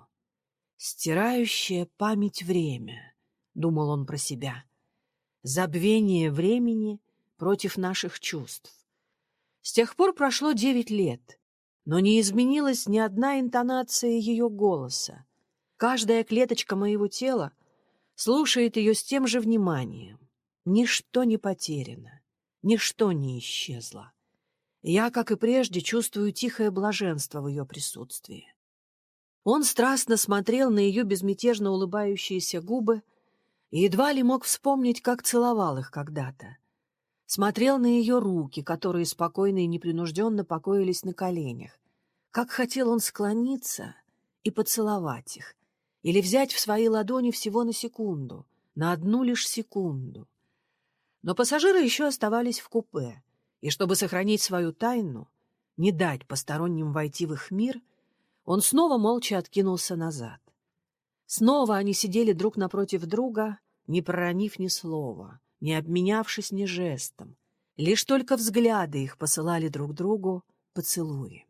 «Стирающее память время», — думал он про себя. «Забвение времени против наших чувств». С тех пор прошло девять лет, но не изменилась ни одна интонация ее голоса. Каждая клеточка моего тела слушает ее с тем же вниманием. Ничто не потеряно, ничто не исчезло. Я, как и прежде, чувствую тихое блаженство в ее присутствии. Он страстно смотрел на ее безмятежно улыбающиеся губы и едва ли мог вспомнить, как целовал их когда-то. Смотрел на ее руки, которые спокойно и непринужденно покоились на коленях. Как хотел он склониться и поцеловать их, или взять в свои ладони всего на секунду, на одну лишь секунду. Но пассажиры еще оставались в купе, и чтобы сохранить свою тайну, не дать посторонним войти в их мир, он снова молча откинулся назад. Снова они сидели друг напротив друга, не проронив ни слова, не обменявшись ни жестом. Лишь только взгляды их посылали друг другу поцелуи.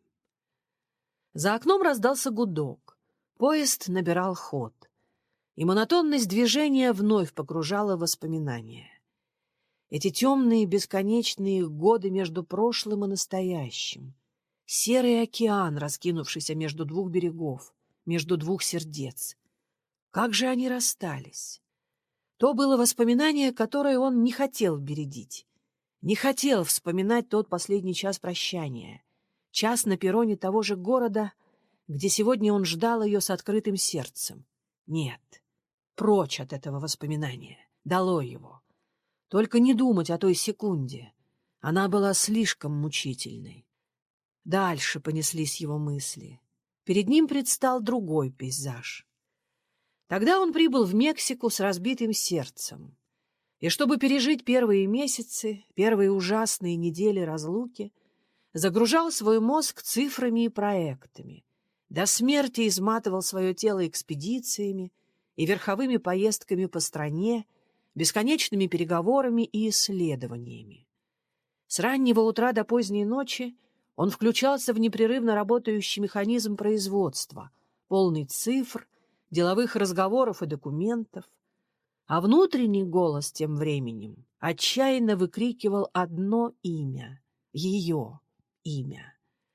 За окном раздался гудок. Поезд набирал ход. И монотонность движения вновь погружала в воспоминания. Эти темные бесконечные годы между прошлым и настоящим. Серый океан, раскинувшийся между двух берегов, между двух сердец. Как же они расстались? То было воспоминание, которое он не хотел бередить. Не хотел вспоминать тот последний час прощания. Час на перроне того же города, где сегодня он ждал ее с открытым сердцем. Нет, прочь от этого воспоминания, долой его. Только не думать о той секунде. Она была слишком мучительной. Дальше понеслись его мысли. Перед ним предстал другой пейзаж. Тогда он прибыл в Мексику с разбитым сердцем. И чтобы пережить первые месяцы, первые ужасные недели разлуки, загружал свой мозг цифрами и проектами, до смерти изматывал свое тело экспедициями и верховыми поездками по стране, бесконечными переговорами и исследованиями. С раннего утра до поздней ночи он включался в непрерывно работающий механизм производства, полный цифр, деловых разговоров и документов, а внутренний голос тем временем отчаянно выкрикивал одно имя — ее имя.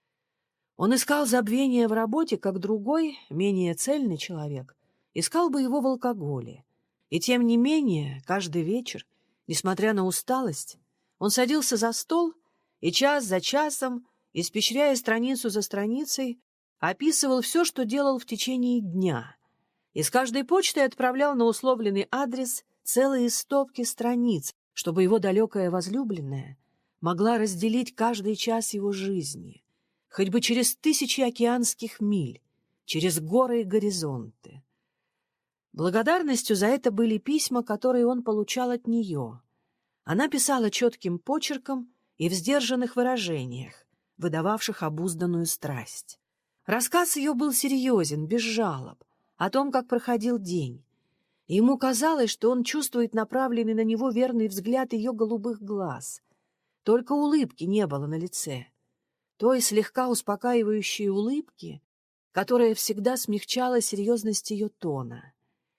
Он искал забвения в работе, как другой, менее цельный человек, искал бы его в алкоголе. И тем не менее, каждый вечер, несмотря на усталость, он садился за стол и час за часом, испещряя страницу за страницей, описывал все, что делал в течение дня, и с каждой почтой отправлял на условленный адрес целые стопки страниц, чтобы его далекая возлюбленная могла разделить каждый час его жизни, хоть бы через тысячи океанских миль, через горы и горизонты. Благодарностью за это были письма, которые он получал от нее. Она писала четким почерком и в сдержанных выражениях, выдававших обузданную страсть. Рассказ ее был серьезен, без жалоб, о том, как проходил день. Ему казалось, что он чувствует направленный на него верный взгляд ее голубых глаз. Только улыбки не было на лице. Той слегка успокаивающей улыбки, которая всегда смягчала серьезность ее тона.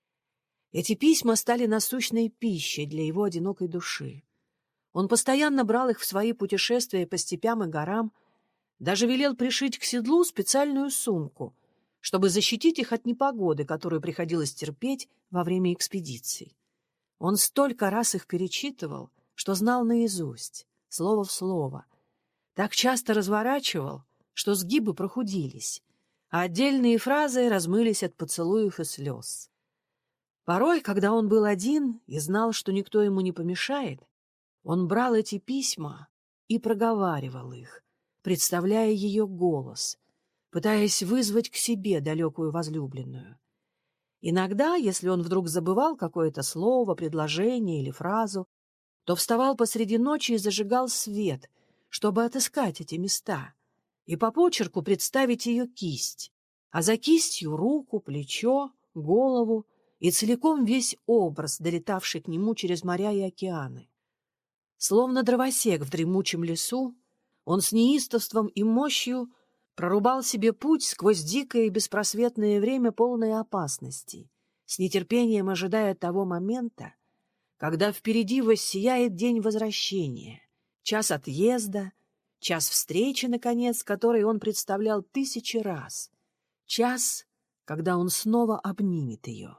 Эти письма стали насущной пищей для его одинокой души. Он постоянно брал их в свои путешествия по степям и горам, даже велел пришить к седлу специальную сумку, чтобы защитить их от непогоды, которую приходилось терпеть во время экспедиций. Он столько раз их перечитывал, что знал наизусть, слово в слово. Так часто разворачивал, что сгибы прохудились, а отдельные фразы размылись от поцелуев и слез. Порой, когда он был один и знал, что никто ему не помешает, он брал эти письма и проговаривал их, представляя ее голос, пытаясь вызвать к себе далекую возлюбленную. Иногда, если он вдруг забывал какое-то слово, предложение или фразу, то вставал посреди ночи и зажигал свет, чтобы отыскать эти места, и по почерку представить ее кисть, а за кистью руку, плечо, голову и целиком весь образ, долетавший к нему через моря и океаны. Словно дровосек в дремучем лесу, он с неистовством и мощью прорубал себе путь сквозь дикое и беспросветное время, полное опасностей, с нетерпением ожидая того момента, когда впереди воссияет день возвращения, час отъезда, час встречи, наконец, который он представлял тысячи раз, час, когда он снова обнимет ее.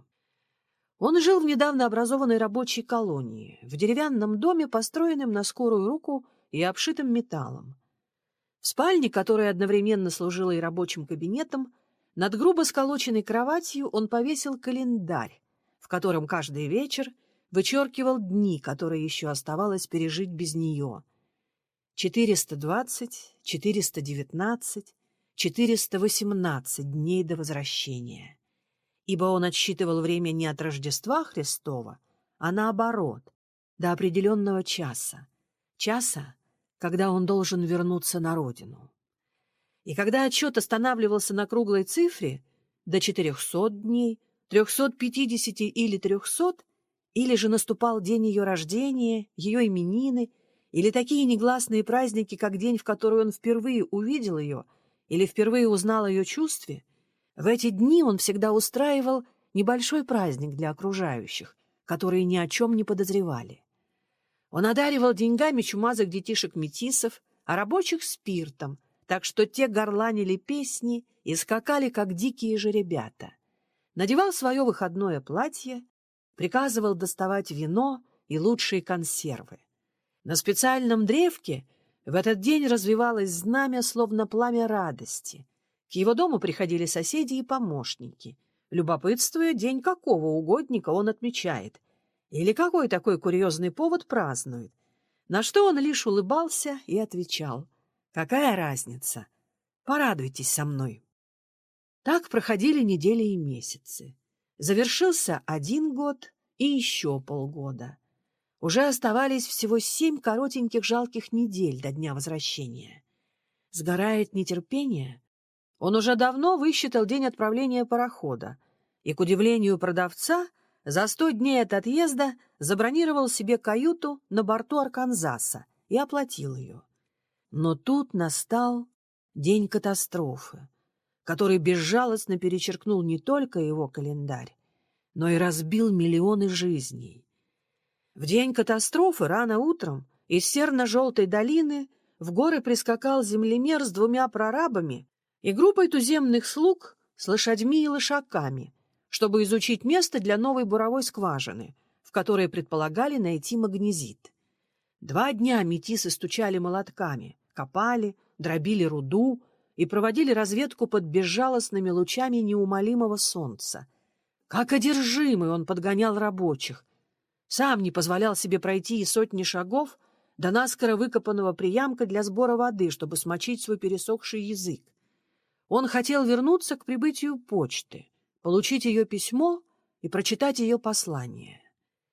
Он жил в недавно образованной рабочей колонии, в деревянном доме, построенном на скорую руку и обшитым металлом. В спальне, которая одновременно служила и рабочим кабинетом, над грубо сколоченной кроватью он повесил календарь, в котором каждый вечер вычеркивал дни, которые еще оставалось пережить без нее. четыреста двадцать, четыреста девятнадцать, четыреста восемнадцать дней до возвращения. Ибо он отсчитывал время не от Рождества Христова, а наоборот, до определенного часа, часа, когда он должен вернуться на родину. И когда отсчет останавливался на круглой цифре до четырехсот дней, трехсот пятидесяти или трехсот, или же наступал день ее рождения, ее именины, или такие негласные праздники, как день, в который он впервые увидел ее или впервые узнал о ее чувстве, в эти дни он всегда устраивал небольшой праздник для окружающих, которые ни о чем не подозревали. Он одаривал деньгами чумазых детишек-метисов, а рабочих — спиртом, так что те горланили песни и скакали, как дикие жеребята. Надевал свое выходное платье, приказывал доставать вино и лучшие консервы. На специальном древке в этот день развивалось знамя, словно пламя радости. К его дому приходили соседи и помощники, любопытствуя, день какого угодника он отмечает, или какой такой курьезный повод празднует, на что он лишь улыбался и отвечал: «Какая разница? Порадуйтесь со мной». Так проходили недели и месяцы. Завершился один год и еще полгода. Уже оставались всего семь коротеньких жалких недель до дня возвращения. Сгорая от нетерпения, он уже давно высчитал день отправления парохода и, к удивлению продавца, за сто дней от отъезда забронировал себе каюту на борту Арканзаса и оплатил ее. Но тут настал день катастрофы, который безжалостно перечеркнул не только его календарь, но и разбил миллионы жизней. В день катастрофы рано утром из серно-желтой долины в горы прискакал землемер с двумя прорабами и группой туземных слуг с лошадьми и лошаками, чтобы изучить место для новой буровой скважины, в которой предполагали найти магнезит. Два дня метисы стучали молотками, копали, дробили руду и проводили разведку под безжалостными лучами неумолимого солнца. Как одержимый он подгонял рабочих, сам не позволял себе пройти и сотни шагов до наскоро выкопанного приямка для сбора воды, чтобы смочить свой пересохший язык. Он хотел вернуться к прибытию почты, получить ее письмо и прочитать ее послание.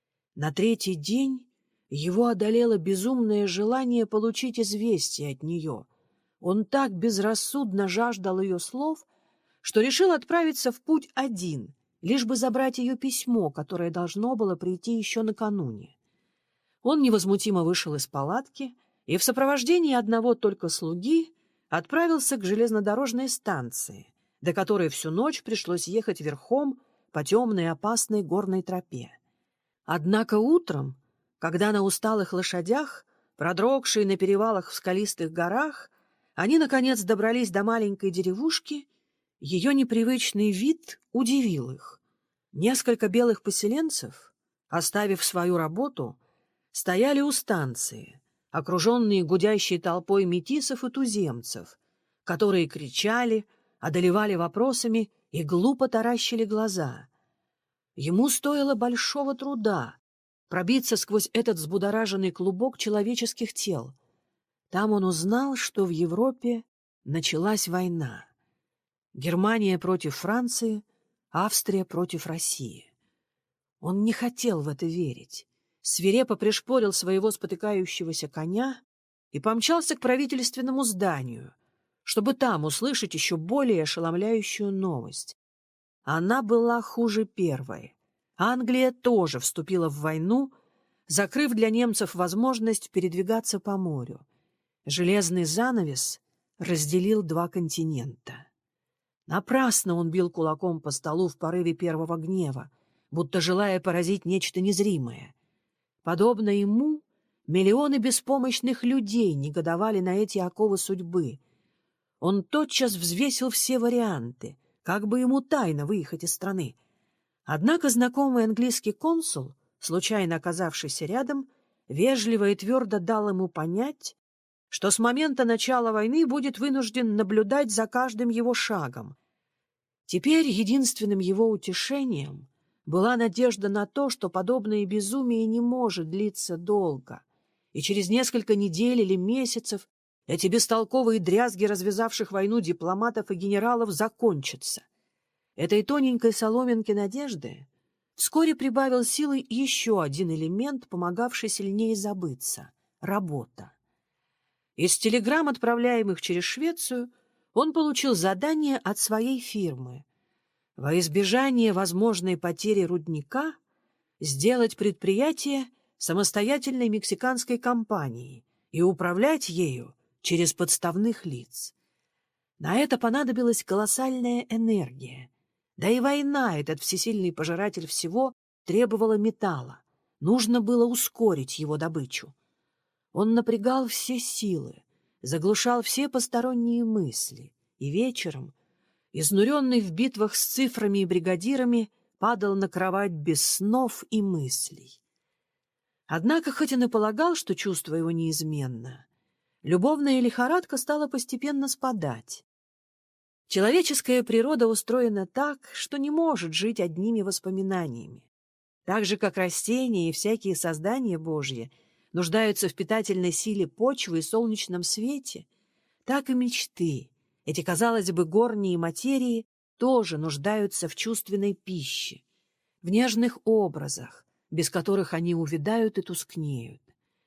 На третий день его одолело безумное желание получить известие от нее. Он так безрассудно жаждал ее слов, что решил отправиться в путь один, лишь бы забрать ее письмо, которое должно было прийти еще накануне. Он невозмутимо вышел из палатки и в сопровождении одного только слуги отправился к железнодорожной станции, до которой всю ночь пришлось ехать верхом по темной и опасной горной тропе. Однако утром, когда на усталых лошадях, продрогшие на перевалах в скалистых горах, они, наконец, добрались до маленькой деревушки, ее непривычный вид удивил их. Несколько белых поселенцев, оставив свою работу, стояли у станции, окруженные гудящей толпой метисов и туземцев, которые кричали, одолевали вопросами и глупо таращили глаза. Ему стоило большого труда пробиться сквозь этот взбудораженный клубок человеческих тел. Там он узнал, что в Европе началась война. Германия против Франции, Австрия против России. Он не хотел в это верить. Свирепо пришпорил своего спотыкающегося коня и помчался к правительственному зданию, чтобы там услышать еще более ошеломляющую новость. Она была хуже первой. Англия тоже вступила в войну, закрыв для немцев возможность передвигаться по морю. Железный занавес разделил два континента. Напрасно он бил кулаком по столу в порыве первого гнева, будто желая поразить нечто незримое. Подобно ему, миллионы беспомощных людей негодовали на эти оковы судьбы. Он тотчас взвесил все варианты, как бы ему тайно выехать из страны. Однако знакомый английский консул, случайно оказавшийся рядом, вежливо и твердо дал ему понять, что с момента начала войны будет вынужден наблюдать за каждым его шагом. Теперь единственным его утешением была надежда на то, что подобное безумие не может длиться долго, и через несколько недель или месяцев эти бестолковые дрязги развязавших войну дипломатов и генералов закончатся. Этой тоненькой соломинке надежды вскоре прибавил силы еще один элемент, помогавший сильнее забыться — работа. Из телеграмм, отправляемых через Швецию, он получил задание от своей фирмы во избежание возможной потери рудника сделать предприятие самостоятельной мексиканской компанией и управлять ею через подставных лиц. На это понадобилась колоссальная энергия. Да и война, этот всесильный пожиратель всего, требовала металла. Нужно было ускорить его добычу. Он напрягал все силы, заглушал все посторонние мысли, и вечером, изнуренный в битвах с цифрами и бригадирами, падал на кровать без снов и мыслей. Однако, хоть он и полагал, что чувство его неизменно, любовная лихорадка стала постепенно спадать. Человеческая природа устроена так, что не может жить одними воспоминаниями. Так же, как растения и всякие создания Божьи нуждаются в питательной силе почвы и солнечном свете, так и мечты, эти, казалось бы, горние материи, тоже нуждаются в чувственной пище, в нежных образах, без которых они увядают и тускнеют.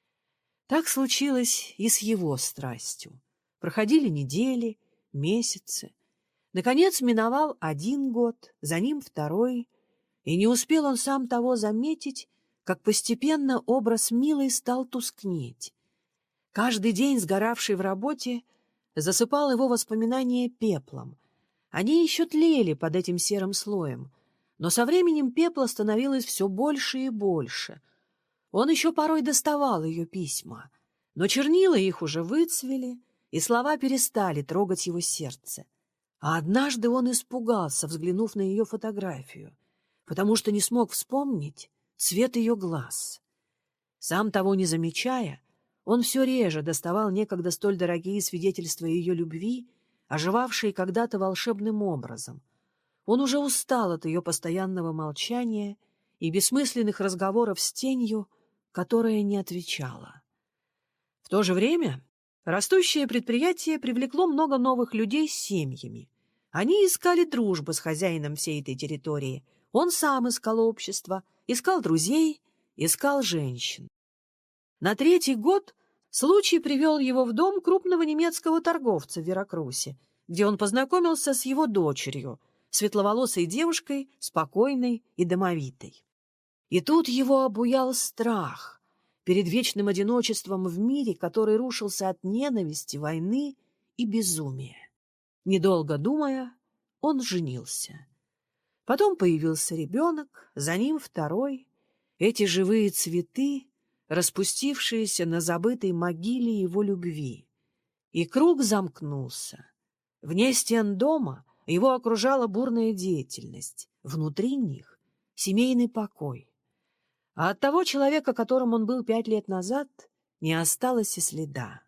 Так случилось и с его страстью. Проходили недели, месяцы. Наконец миновал один год, за ним второй, и не успел он сам того заметить, как постепенно образ милой стал тускнеть. Каждый день, сгоравший в работе, засыпал его воспоминания пеплом. Они еще тлели под этим серым слоем, но со временем пепла становилось все больше и больше. Он еще порой доставал ее письма, но чернила их уже выцвели, и слова перестали трогать его сердце. А однажды он испугался, взглянув на ее фотографию, потому что не смог вспомнить цвет ее глаз. Сам того не замечая, он все реже доставал некогда столь дорогие свидетельства ее любви, оживавшие когда-то волшебным образом. Он уже устал от ее постоянного молчания и бессмысленных разговоров с тенью, которая не отвечала. В то же время растущее предприятие привлекло много новых людей с семьями, Они искали дружбы с хозяином всей этой территории. Он сам искал общество, искал друзей, искал женщин. На третий год случай привел его в дом крупного немецкого торговца в Веракрусе, где он познакомился с его дочерью, светловолосой девушкой, спокойной и домовитой. И тут его обуял страх перед вечным одиночеством в мире, который рушился от ненависти, войны и безумия. Недолго думая, он женился. Потом появился ребенок, за ним второй. Эти живые цветы, распустившиеся на забытой могиле его любви. И круг замкнулся. Вне стен дома его окружала бурная деятельность, внутри них — семейный покой. А от того человека, которым он был пять лет назад, не осталось и следа.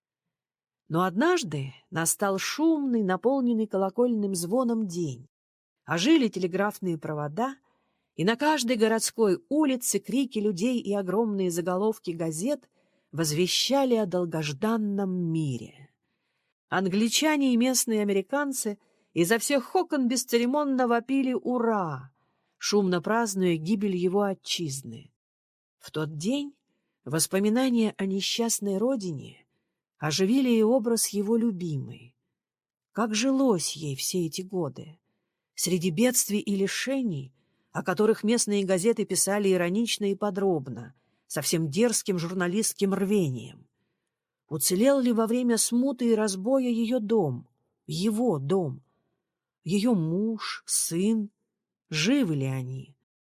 Но однажды настал шумный, наполненный колокольным звоном день. Ожили телеграфные провода, и на каждой городской улице крики людей и огромные заголовки газет возвещали о долгожданном мире. Англичане и местные американцы изо всех окон бесцеремонно вопили «Ура!», шумно празднуя гибель его отчизны. В тот день воспоминания о несчастной родине оживили и образ его любимой. Как жилось ей все эти годы? Среди бедствий и лишений, о которых местные газеты писали иронично и подробно, со всем дерзким журналистским рвением. Уцелел ли во время смуты и разбоя ее дом, его дом, ее муж, сын, живы ли они?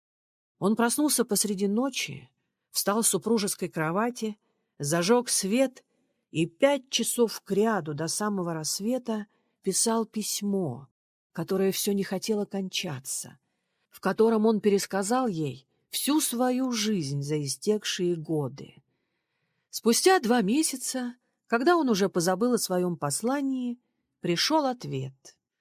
Он проснулся посреди ночи, встал с супружеской кровати, зажег свет и пять часов кряду до самого рассвета писал письмо, которое все не хотело кончаться, в котором он пересказал ей всю свою жизнь за истекшие годы. Спустя два месяца, когда он уже позабыл о своем послании, пришел ответ.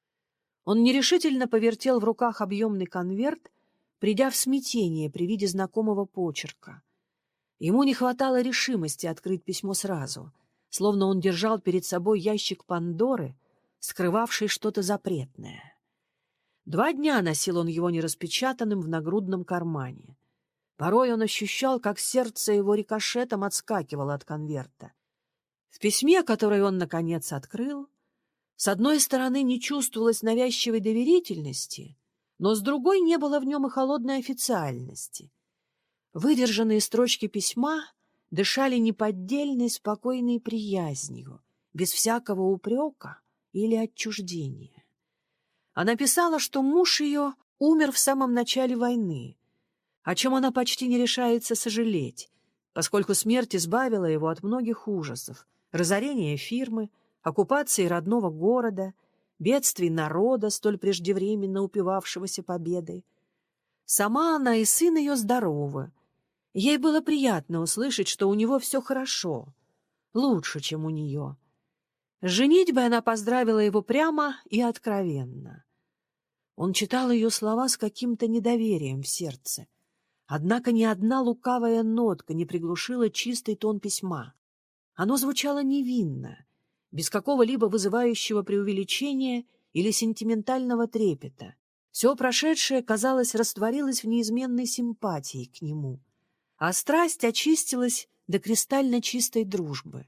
Он нерешительно повертел в руках объемный конверт, придя в смятение при виде знакомого почерка. Ему не хватало решимости открыть письмо сразу, словно он держал перед собой ящик Пандоры, скрывавший что-то запретное. Два дня носил он его нераспечатанным в нагрудном кармане. Порой он ощущал, как сердце его рикошетом отскакивало от конверта. В письме, которое он, наконец, открыл, с одной стороны не чувствовалось навязчивой доверительности, но с другой не было в нем и холодной официальности. Выдержанные строчки письма дышали неподдельной спокойной приязнью, без всякого упрека или отчуждения. Она писала, что муж ее умер в самом начале войны, о чем она почти не решается сожалеть, поскольку смерть избавила его от многих ужасов: разорения фирмы, оккупации родного города, бедствий народа, столь преждевременно упивавшегося победой. Сама она и сын ее здоровы. Ей было приятно услышать, что у него все хорошо, лучше, чем у нее. С женитьбой она поздравила его прямо и откровенно. Он читал ее слова с каким-то недоверием в сердце. Однако ни одна лукавая нотка не приглушила чистый тон письма. Оно звучало невинно, без какого-либо вызывающего преувеличения или сентиментального трепета. Все прошедшее, казалось, растворилось в неизменной симпатии к нему, а страсть очистилась до кристально чистой дружбы.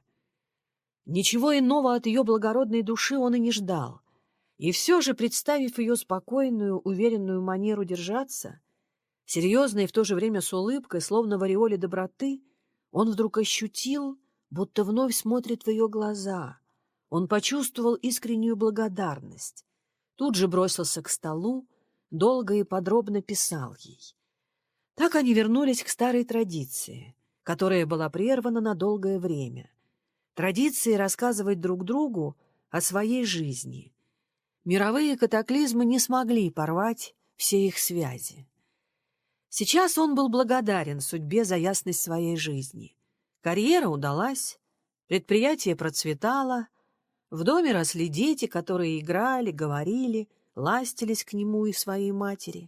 Ничего иного от ее благородной души он и не ждал, и все же, представив ее спокойную, уверенную манеру держаться, серьезно и в то же время с улыбкой, словно в ореоле доброты, он вдруг ощутил, будто вновь смотрит в ее глаза. Он почувствовал искреннюю благодарность. Тут же бросился к столу, долго и подробно писал ей. Так они вернулись к старой традиции, которая была прервана на долгое время. Традиции рассказывать друг другу о своей жизни. Мировые катаклизмы не смогли порвать все их связи. Сейчас он был благодарен судьбе за ясность своей жизни. Карьера удалась, предприятие процветало, в доме росли дети, которые играли, говорили, ластились к нему и своей матери.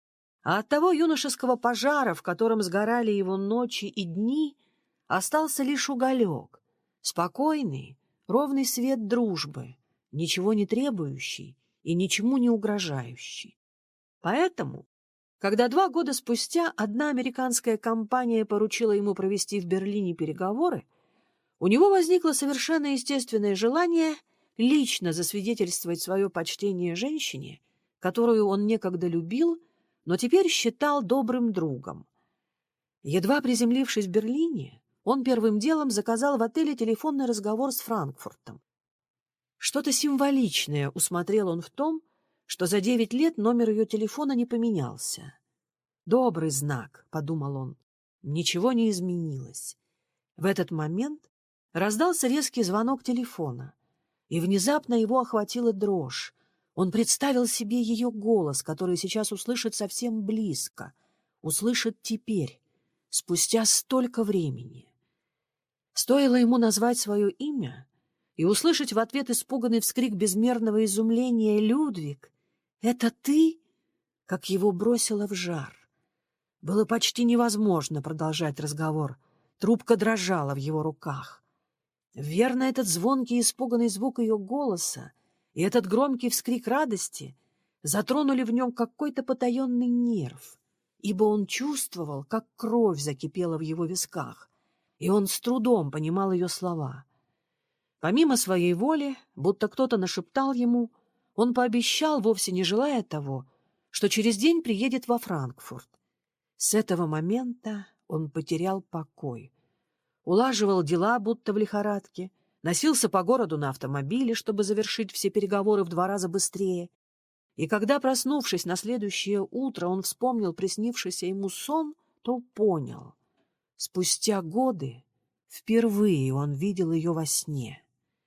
А от того юношеского пожара, в котором сгорали его ночи и дни, остался лишь уголек, спокойный, ровный свет дружбы, ничего не требующий и ничему не угрожающий. Поэтому, когда два года спустя одна американская компания поручила ему провести в Берлине переговоры, у него возникло совершенно естественное желание лично засвидетельствовать свое почтение женщине, которую он некогда любил, но теперь считал добрым другом. Едва приземлившись в Берлине, он первым делом заказал в отеле телефонный разговор с Франкфуртом. Что-то символичное усмотрел он в том, что за девять лет номер ее телефона не поменялся. «Добрый знак», — подумал он, — ничего не изменилось. В этот момент раздался резкий звонок телефона, и внезапно его охватила дрожь. Он представил себе ее голос, который сейчас услышит совсем близко, услышит теперь, спустя столько времени. Стоило ему назвать свое имя и услышать в ответ испуганный вскрик безмерного изумления: «Людвиг, это ты?» Как его бросило в жар. Было почти невозможно продолжать разговор. Трубка дрожала в его руках. Верно, этот звонкий испуганный звук ее голоса и этот громкий вскрик радости затронули в нем какой-то потаенный нерв, ибо он чувствовал, как кровь закипела в его висках, и он с трудом понимал ее слова. Помимо своей воли, будто кто-то нашептал ему, он пообещал, вовсе не желая того, что через день приедет во Франкфурт. С этого момента он потерял покой. Улаживал дела, будто в лихорадке, носился по городу на автомобиле, чтобы завершить все переговоры в два раза быстрее. И когда, проснувшись на следующее утро, он вспомнил приснившийся ему сон, то понял. Спустя годы впервые он видел ее во сне.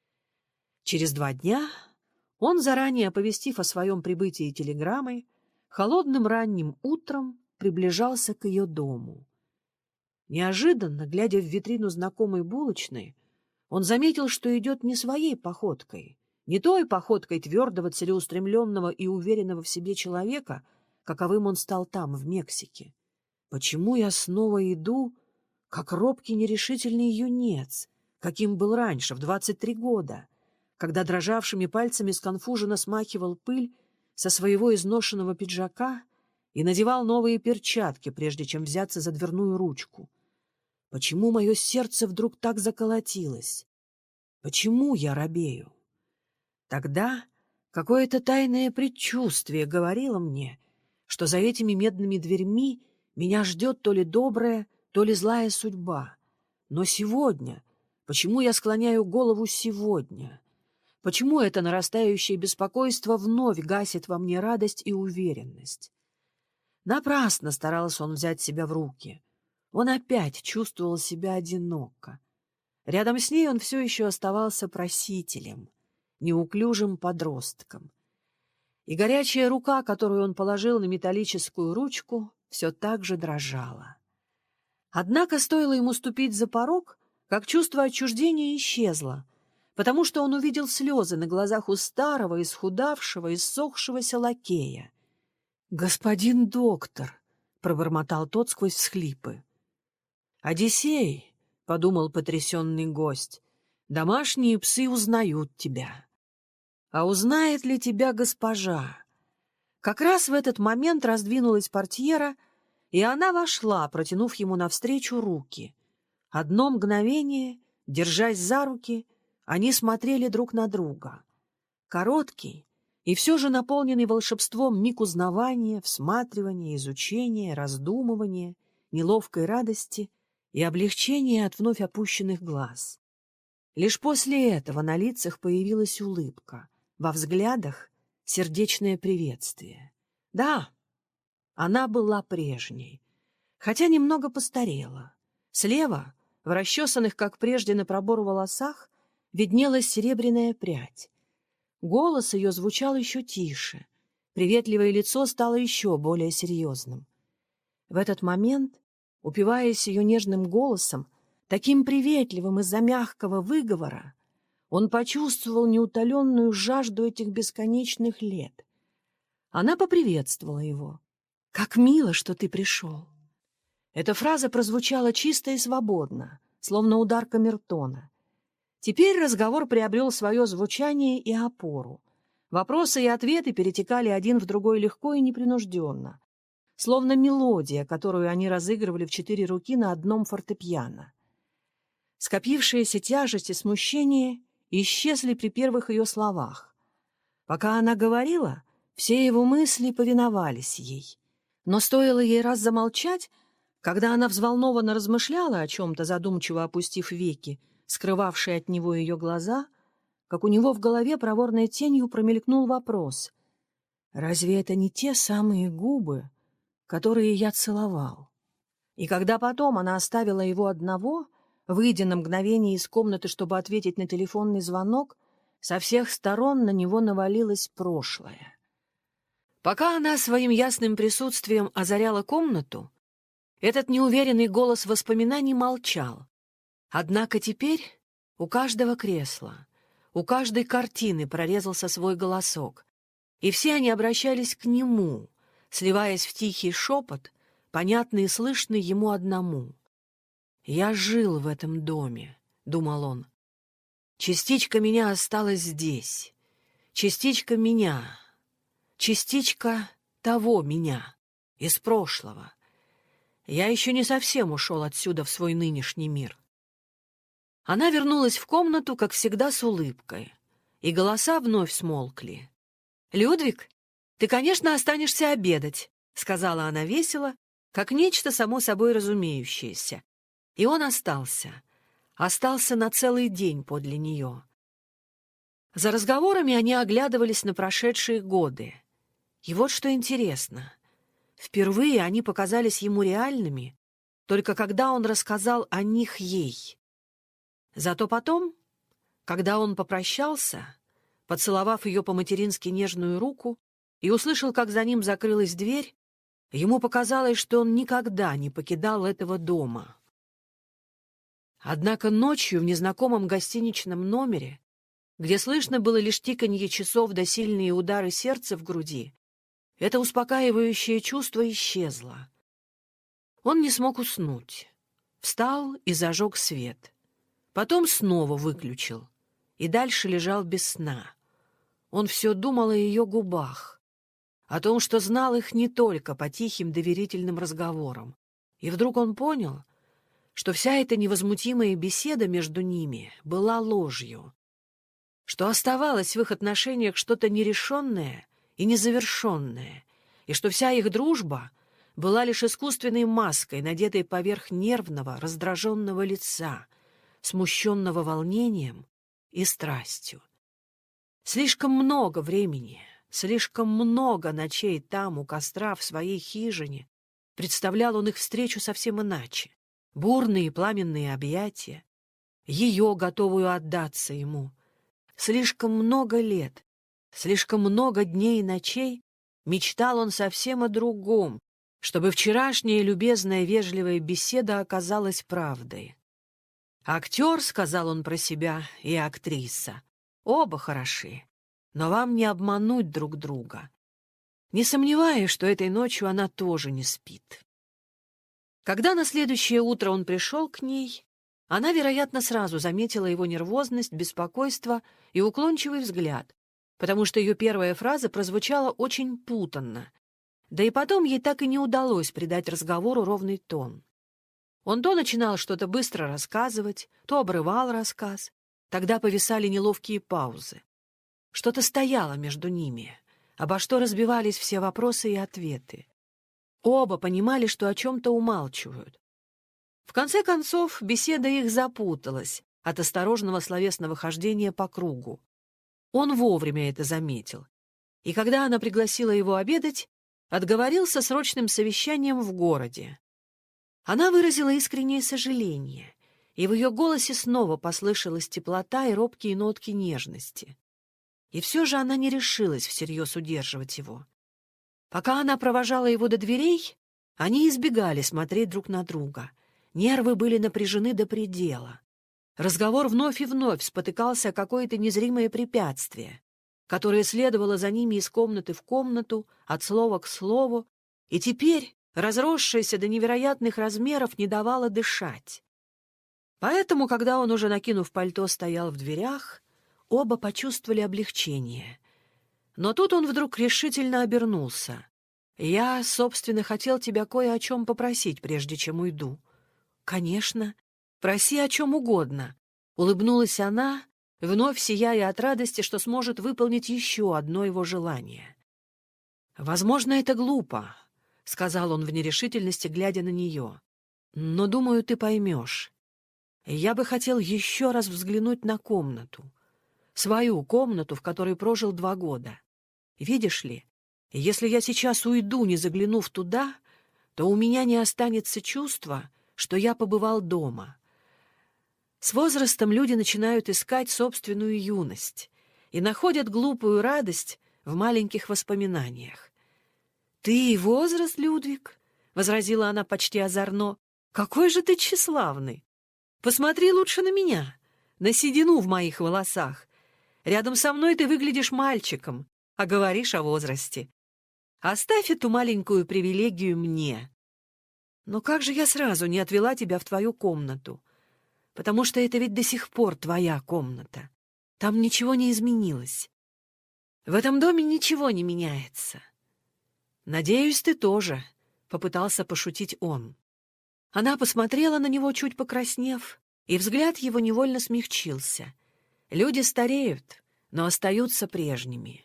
Через два дня он, заранее оповестив о своем прибытии телеграммой, холодным ранним утром приближался к ее дому. Неожиданно, глядя в витрину знакомой булочной, он заметил, что идет не своей походкой, не той походкой твердого, целеустремленного и уверенного в себе человека, каковым он стал там, в Мексике. Почему я снова иду, как робкий нерешительный юнец, каким был раньше, в двадцать три года, когда дрожавшими пальцами сконфуженно смахивал пыль со своего изношенного пиджака и надевал новые перчатки, прежде чем взяться за дверную ручку? Почему мое сердце вдруг так заколотилось? Почему я робею? Тогда какое-то тайное предчувствие говорило мне, что за этими медными дверьми меня ждет то ли добрая, то ли злая судьба. Но сегодня, почему я склоняю голову сегодня? Почему это нарастающее беспокойство вновь гасит во мне радость и уверенность? Напрасно старался он взять себя в руки. Он опять чувствовал себя одиноко. Рядом с ней он все еще оставался просителем, неуклюжим подростком. И горячая рука, которую он положил на металлическую ручку, все так же дрожала. Однако стоило ему ступить за порог, как чувство отчуждения исчезло, потому что он увидел слезы на глазах у старого, исхудавшего, иссохшегося лакея. «Господин доктор», — пробормотал тот сквозь всхлипы. «Одиссей», — подумал потрясенный гость, — «домашние псы узнают тебя». «А узнает ли тебя госпожа?» Как раз в этот момент раздвинулась портьера, и она вошла, протянув ему навстречу руки. Одно мгновение, держась за руки, они смотрели друг на друга. Короткий и все же наполненный волшебством миг узнавания, всматривания, изучения, раздумывания, неловкой радости и облегчения от вновь опущенных глаз. Лишь после этого на лицах появилась улыбка, во взглядах — сердечное приветствие. Да, она была прежней, хотя немного постарела. Слева, в расчесанных, как прежде, на пробор волосах, виднелась серебряная прядь. Голос ее звучал еще тише, приветливое лицо стало еще более серьезным. В этот момент, упиваясь ее нежным голосом, таким приветливым из-за мягкого выговора, он почувствовал неутоленную жажду этих бесконечных лет. Она поприветствовала его. «Как мило, что ты пришел!» Эта фраза прозвучала чисто и свободно, словно удар камертона. Теперь разговор приобрел свое звучание и опору. Вопросы и ответы перетекали один в другой легко и непринужденно, словно мелодия, которую они разыгрывали в четыре руки на одном фортепиано. Скопившаяся тяжесть и смущение исчезли при первых ее словах. Пока она говорила, все его мысли повиновались ей. Но стоило ей раз замолчать, когда она взволнованно размышляла о чем-то, задумчиво опустив веки, скрывавшие от него ее глаза, как у него в голове проворной тенью промелькнул вопрос: «Разве это не те самые губы, которые я целовал?» И когда потом она оставила его одного, выйдя на мгновение из комнаты, чтобы ответить на телефонный звонок, со всех сторон на него навалилось прошлое. Пока она своим ясным присутствием озаряла комнату, этот неуверенный голос воспоминаний молчал. Однако теперь у каждого кресла, у каждой картины прорезался свой голосок, и все они обращались к нему, сливаясь в тихий шепот, понятный и слышный ему одному. «Я жил в этом доме», — думал он. «Частичка меня осталась здесь, частичка меня, частичка того меня, из прошлого. Я еще не совсем ушел отсюда в свой нынешний мир». Она вернулась в комнату, как всегда, с улыбкой, и голоса вновь смолкли. «Людвиг, ты, конечно, останешься обедать», — сказала она весело, как нечто само собой разумеющееся. И он остался, остался на целый день подле нее. За разговорами они оглядывались на прошедшие годы. И вот что интересно. Впервые они показались ему реальными, только когда он рассказал о них ей. Зато потом, когда он попрощался, поцеловав ее по-матерински нежную руку, и услышал, как за ним закрылась дверь, ему показалось, что он никогда не покидал этого дома. Однако ночью в незнакомом гостиничном номере, где слышно было лишь тиканье часов да сильные удары сердца в груди, это успокаивающее чувство исчезло. Он не смог уснуть. Встал и зажег свет. Потом снова выключил и дальше лежал без сна. Он все думал о ее губах, о том, что знал их не только по тихим доверительным разговорам. И вдруг он понял, что вся эта невозмутимая беседа между ними была ложью, что оставалось в их отношениях что-то нерешенное и незавершенное, и что вся их дружба была лишь искусственной маской, надетой поверх нервного, раздраженного лица, смущенного волнением и страстью. Слишком много времени, слишком много ночей там, у костра, в своей хижине, представлял он их встречу совсем иначе. Бурные пламенные объятия, ее, готовую отдаться ему. Слишком много лет, слишком много дней и ночей мечтал он совсем о другом, чтобы вчерашняя любезная вежливая беседа оказалась правдой. «Актер», — сказал он про себя, — «и актриса. Оба хороши, но вам не обмануть друг друга». Не сомневаюсь, что этой ночью она тоже не спит. Когда на следующее утро он пришел к ней, она, вероятно, сразу заметила его нервозность, беспокойство и уклончивый взгляд, потому что ее первая фраза прозвучала очень путанно, да и потом ей так и не удалось придать разговору ровный тон. Он то начинал что-то быстро рассказывать, то обрывал рассказ, тогда повисали неловкие паузы. Что-то стояло между ними, обо что разбивались все вопросы и ответы. Оба понимали, что о чем-то умалчивают. В конце концов, беседа их запуталась от осторожного словесного хождения по кругу. Он вовремя это заметил, и когда она пригласила его обедать, отговорился срочным совещанием в городе. Она выразила искреннее сожаление, и в ее голосе снова послышалась теплота и робкие нотки нежности. И все же она не решилась всерьез удерживать его. Пока она провожала его до дверей, они избегали смотреть друг на друга. Нервы были напряжены до предела. Разговор вновь и вновь спотыкался о какое-то незримое препятствие, которое следовало за ними из комнаты в комнату, от слова к слову, и теперь, разросшееся до невероятных размеров, не давало дышать. Поэтому, когда он, уже накинув пальто, стоял в дверях, оба почувствовали облегчение. Но тут он вдруг решительно обернулся. «Я, собственно, хотел тебя кое о чем попросить, прежде чем уйду». «Конечно, проси о чем угодно», — улыбнулась она, вновь сияя от радости, что сможет выполнить еще одно его желание. «Возможно, это глупо», — сказал он в нерешительности, глядя на нее. «Но, думаю, ты поймешь. Я бы хотел еще раз взглянуть на комнату. Свою комнату, в которой прожил два года. Видишь ли, если я сейчас уйду, не заглянув туда, то у меня не останется чувства, что я побывал дома. С возрастом люди начинают искать собственную юность и находят глупую радость в маленьких воспоминаниях. «Ты и возраст, Людвиг?» — возразила она почти озорно. «Какой же ты тщеславный! Посмотри лучше на меня, на седину в моих волосах. Рядом со мной ты выглядишь мальчиком, а говоришь о возрасте. Оставь эту маленькую привилегию мне. Но как же я сразу не отвела тебя в твою комнату? Потому что это ведь до сих пор твоя комната. Там ничего не изменилось. В этом доме ничего не меняется. Надеюсь, ты тоже», — попытался пошутить он. Она посмотрела на него, чуть покраснев, и взгляд его невольно смягчился. Люди стареют, но остаются прежними.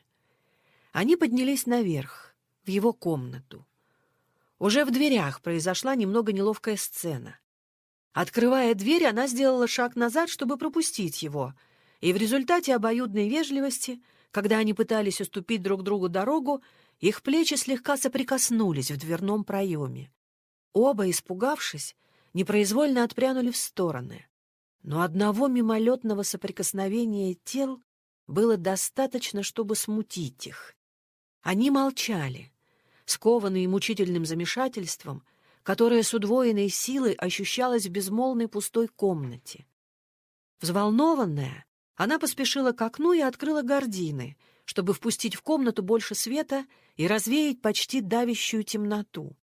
Они поднялись наверх, в его комнату. Уже в дверях произошла немного неловкая сцена. Открывая дверь, она сделала шаг назад, чтобы пропустить его, и в результате обоюдной вежливости, когда они пытались уступить друг другу дорогу, их плечи слегка соприкоснулись в дверном проеме. Оба, испугавшись, непроизвольно отпрянули в стороны. Но одного мимолетного соприкосновения тел было достаточно, чтобы смутить их. Они молчали, скованные мучительным замешательством, которое с удвоенной силой ощущалось в безмолвной пустой комнате. Взволнованная, она поспешила к окну и открыла гардины, чтобы впустить в комнату больше света и развеять почти давящую темноту.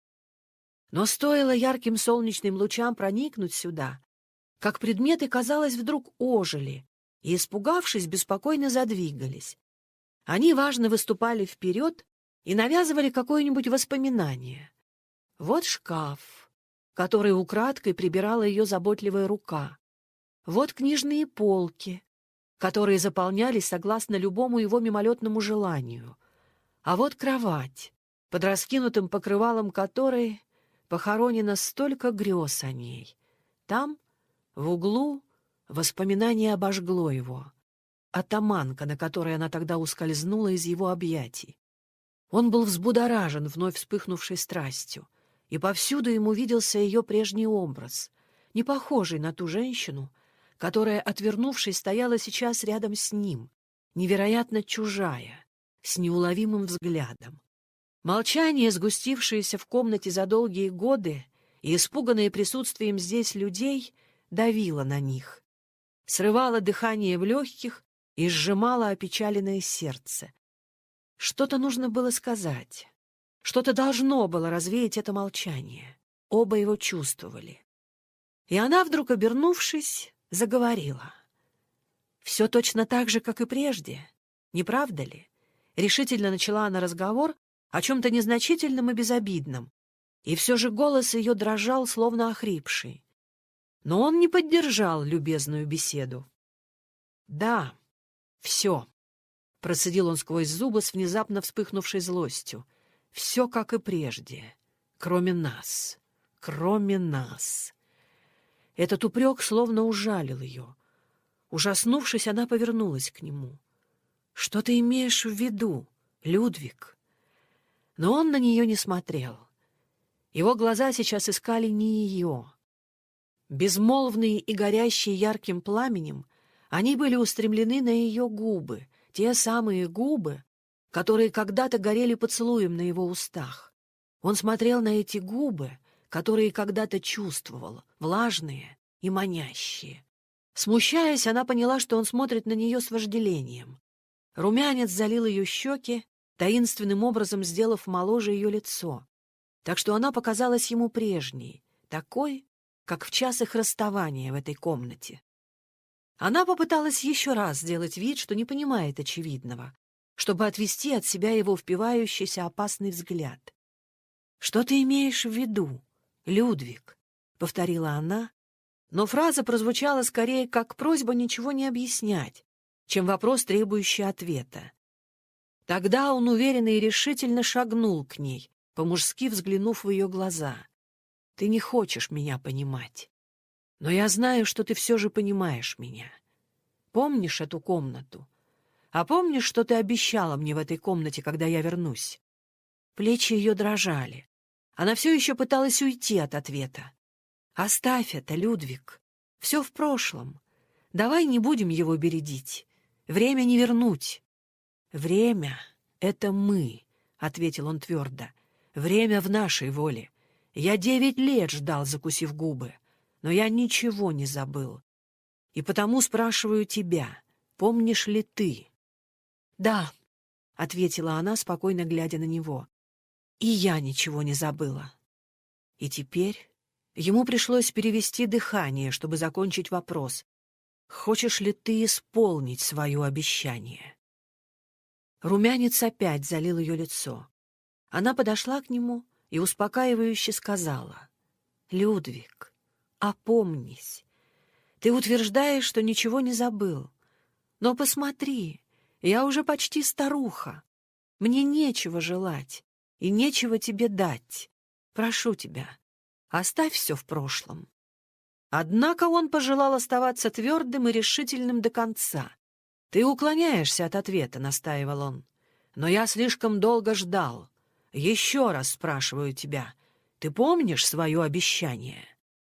Но стоило ярким солнечным лучам проникнуть сюда, как предметы, казалось, вдруг ожили и, испугавшись, беспокойно задвигались. Они важно выступали вперед и навязывали какое-нибудь воспоминание. Вот шкаф, который украдкой прибирала ее заботливая рука. Вот книжные полки, которые заполнялись согласно любому его мимолетному желанию. А вот кровать, под раскинутым покрывалом которой похоронено столько грез о ней. Там, в углу, воспоминание обожгло его. Атаманка, на которой она тогда ускользнула из его объятий. Он был взбудоражен вновь вспыхнувшей страстью, и повсюду ему виделся ее прежний образ, не похожий на ту женщину, которая, отвернувшись, стояла сейчас рядом с ним, невероятно чужая, с неуловимым взглядом. Молчание, сгустившееся в комнате за долгие годы и испуганное присутствием здесь людей, давило на них, срывало дыхание в легких и сжимало опечаленное сердце. Что-то нужно было сказать, что-то должно было развеять это молчание. Оба его чувствовали. И она, вдруг обернувшись, заговорила. «Все точно так же, как и прежде, не правда ли?» Решительно начала она разговор о чем-то незначительном и безобидном, и все же голос ее дрожал, словно охрипший. Но он не поддержал любезную беседу. «Да, все», — процедил он сквозь зубы с внезапно вспыхнувшей злостью, «все как и прежде, кроме нас, кроме нас». Этот упрек словно ужалил ее. Ужаснувшись, она повернулась к нему. «Что ты имеешь в виду, Людвиг?» Но он на нее не смотрел. Его глаза сейчас искали не ее. Безмолвные и горящие ярким пламенем, они были устремлены на ее губы, те самые губы, которые когда-то горели поцелуем на его устах. Он смотрел на эти губы, которые когда-то чувствовал, влажные и манящие. Смущаясь, она поняла, что он смотрит на нее с вожделением. Румянец залил ее щеки, таинственным образом сделав моложе ее лицо, так что она показалась ему прежней, такой, как в час их расставания в этой комнате. Она попыталась еще раз сделать вид, что не понимает очевидного, чтобы отвести от себя его впивающийся опасный взгляд. «Что ты имеешь в виду, Людвиг?» — повторила она, но фраза прозвучала скорее как просьба ничего не объяснять, чем вопрос, требующий ответа. Тогда он уверенно и решительно шагнул к ней, по-мужски взглянув в ее глаза. «Ты не хочешь меня понимать, но я знаю, что ты все же понимаешь меня. Помнишь эту комнату? А помнишь, что ты обещала мне в этой комнате, когда я вернусь?» Плечи ее дрожали. Она все еще пыталась уйти от ответа. «Оставь это, Людвиг. Все в прошлом. Давай не будем его бередить. Время не вернуть». «Время — это мы», — ответил он твердо. «Время в нашей воле. Я девять лет ждал, закусив губы, но я ничего не забыл. И потому спрашиваю тебя, помнишь ли ты?» «Да», — ответила она, спокойно глядя на него. «И я ничего не забыла». И теперь ему пришлось перевести дыхание, чтобы закончить вопрос. «Хочешь ли ты исполнить свое обещание?» Румянец опять залил ее лицо. Она подошла к нему и успокаивающе сказала: «Людвиг, опомнись. Ты утверждаешь, что ничего не забыл. Но посмотри, я уже почти старуха. Мне нечего желать и нечего тебе дать. Прошу тебя, оставь все в прошлом». Однако он пожелал оставаться твердым и решительным до конца. «Ты уклоняешься от ответа», — настаивал он. «Но я слишком долго ждал. Еще раз спрашиваю тебя, ты помнишь свое обещание?»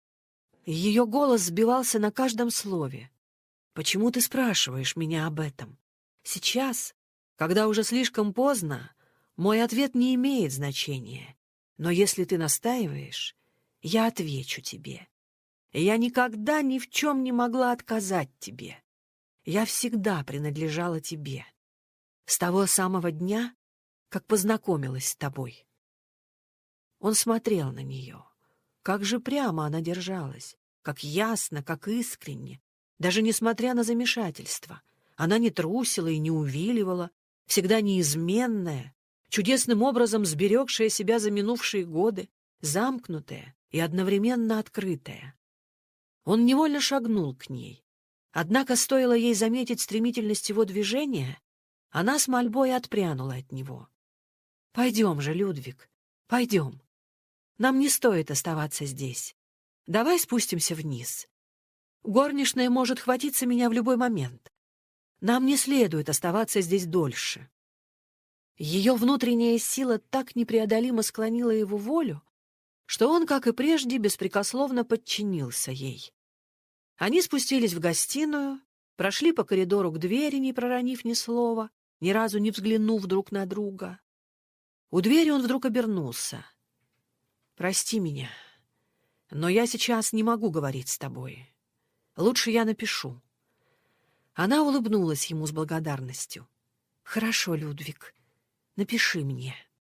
Ее голос сбивался на каждом слове. «Почему ты спрашиваешь меня об этом? Сейчас, когда уже слишком поздно, мой ответ не имеет значения. Но если ты настаиваешь, я отвечу тебе. Я никогда ни в чем не могла отказать тебе. Я всегда принадлежала тебе. С того самого дня, как познакомилась с тобой». Он смотрел на нее. Как же прямо она держалась, как ясно, как искренне, даже несмотря на замешательство. Она не трусила и не увиливала, всегда неизменная, чудесным образом сберегшая себя за минувшие годы, замкнутая и одновременно открытая. Он невольно шагнул к ней. Однако стоило ей заметить стремительность его движения, она с мольбой отпрянула от него. «Пойдем же, Людвиг, пойдем. Нам не стоит оставаться здесь. Давай спустимся вниз. Горничная может хватиться меня в любой момент. Нам не следует оставаться здесь дольше». Ее внутренняя сила так непреодолимо склонила его волю, что он, как и прежде, беспрекословно подчинился ей. Они спустились в гостиную, прошли по коридору к двери, не проронив ни слова, ни разу не взглянув друг на друга. У двери он вдруг обернулся. «Прости меня, но я сейчас не могу говорить с тобой. Лучше я напишу». Она улыбнулась ему с благодарностью. «Хорошо, Людвиг, напиши мне».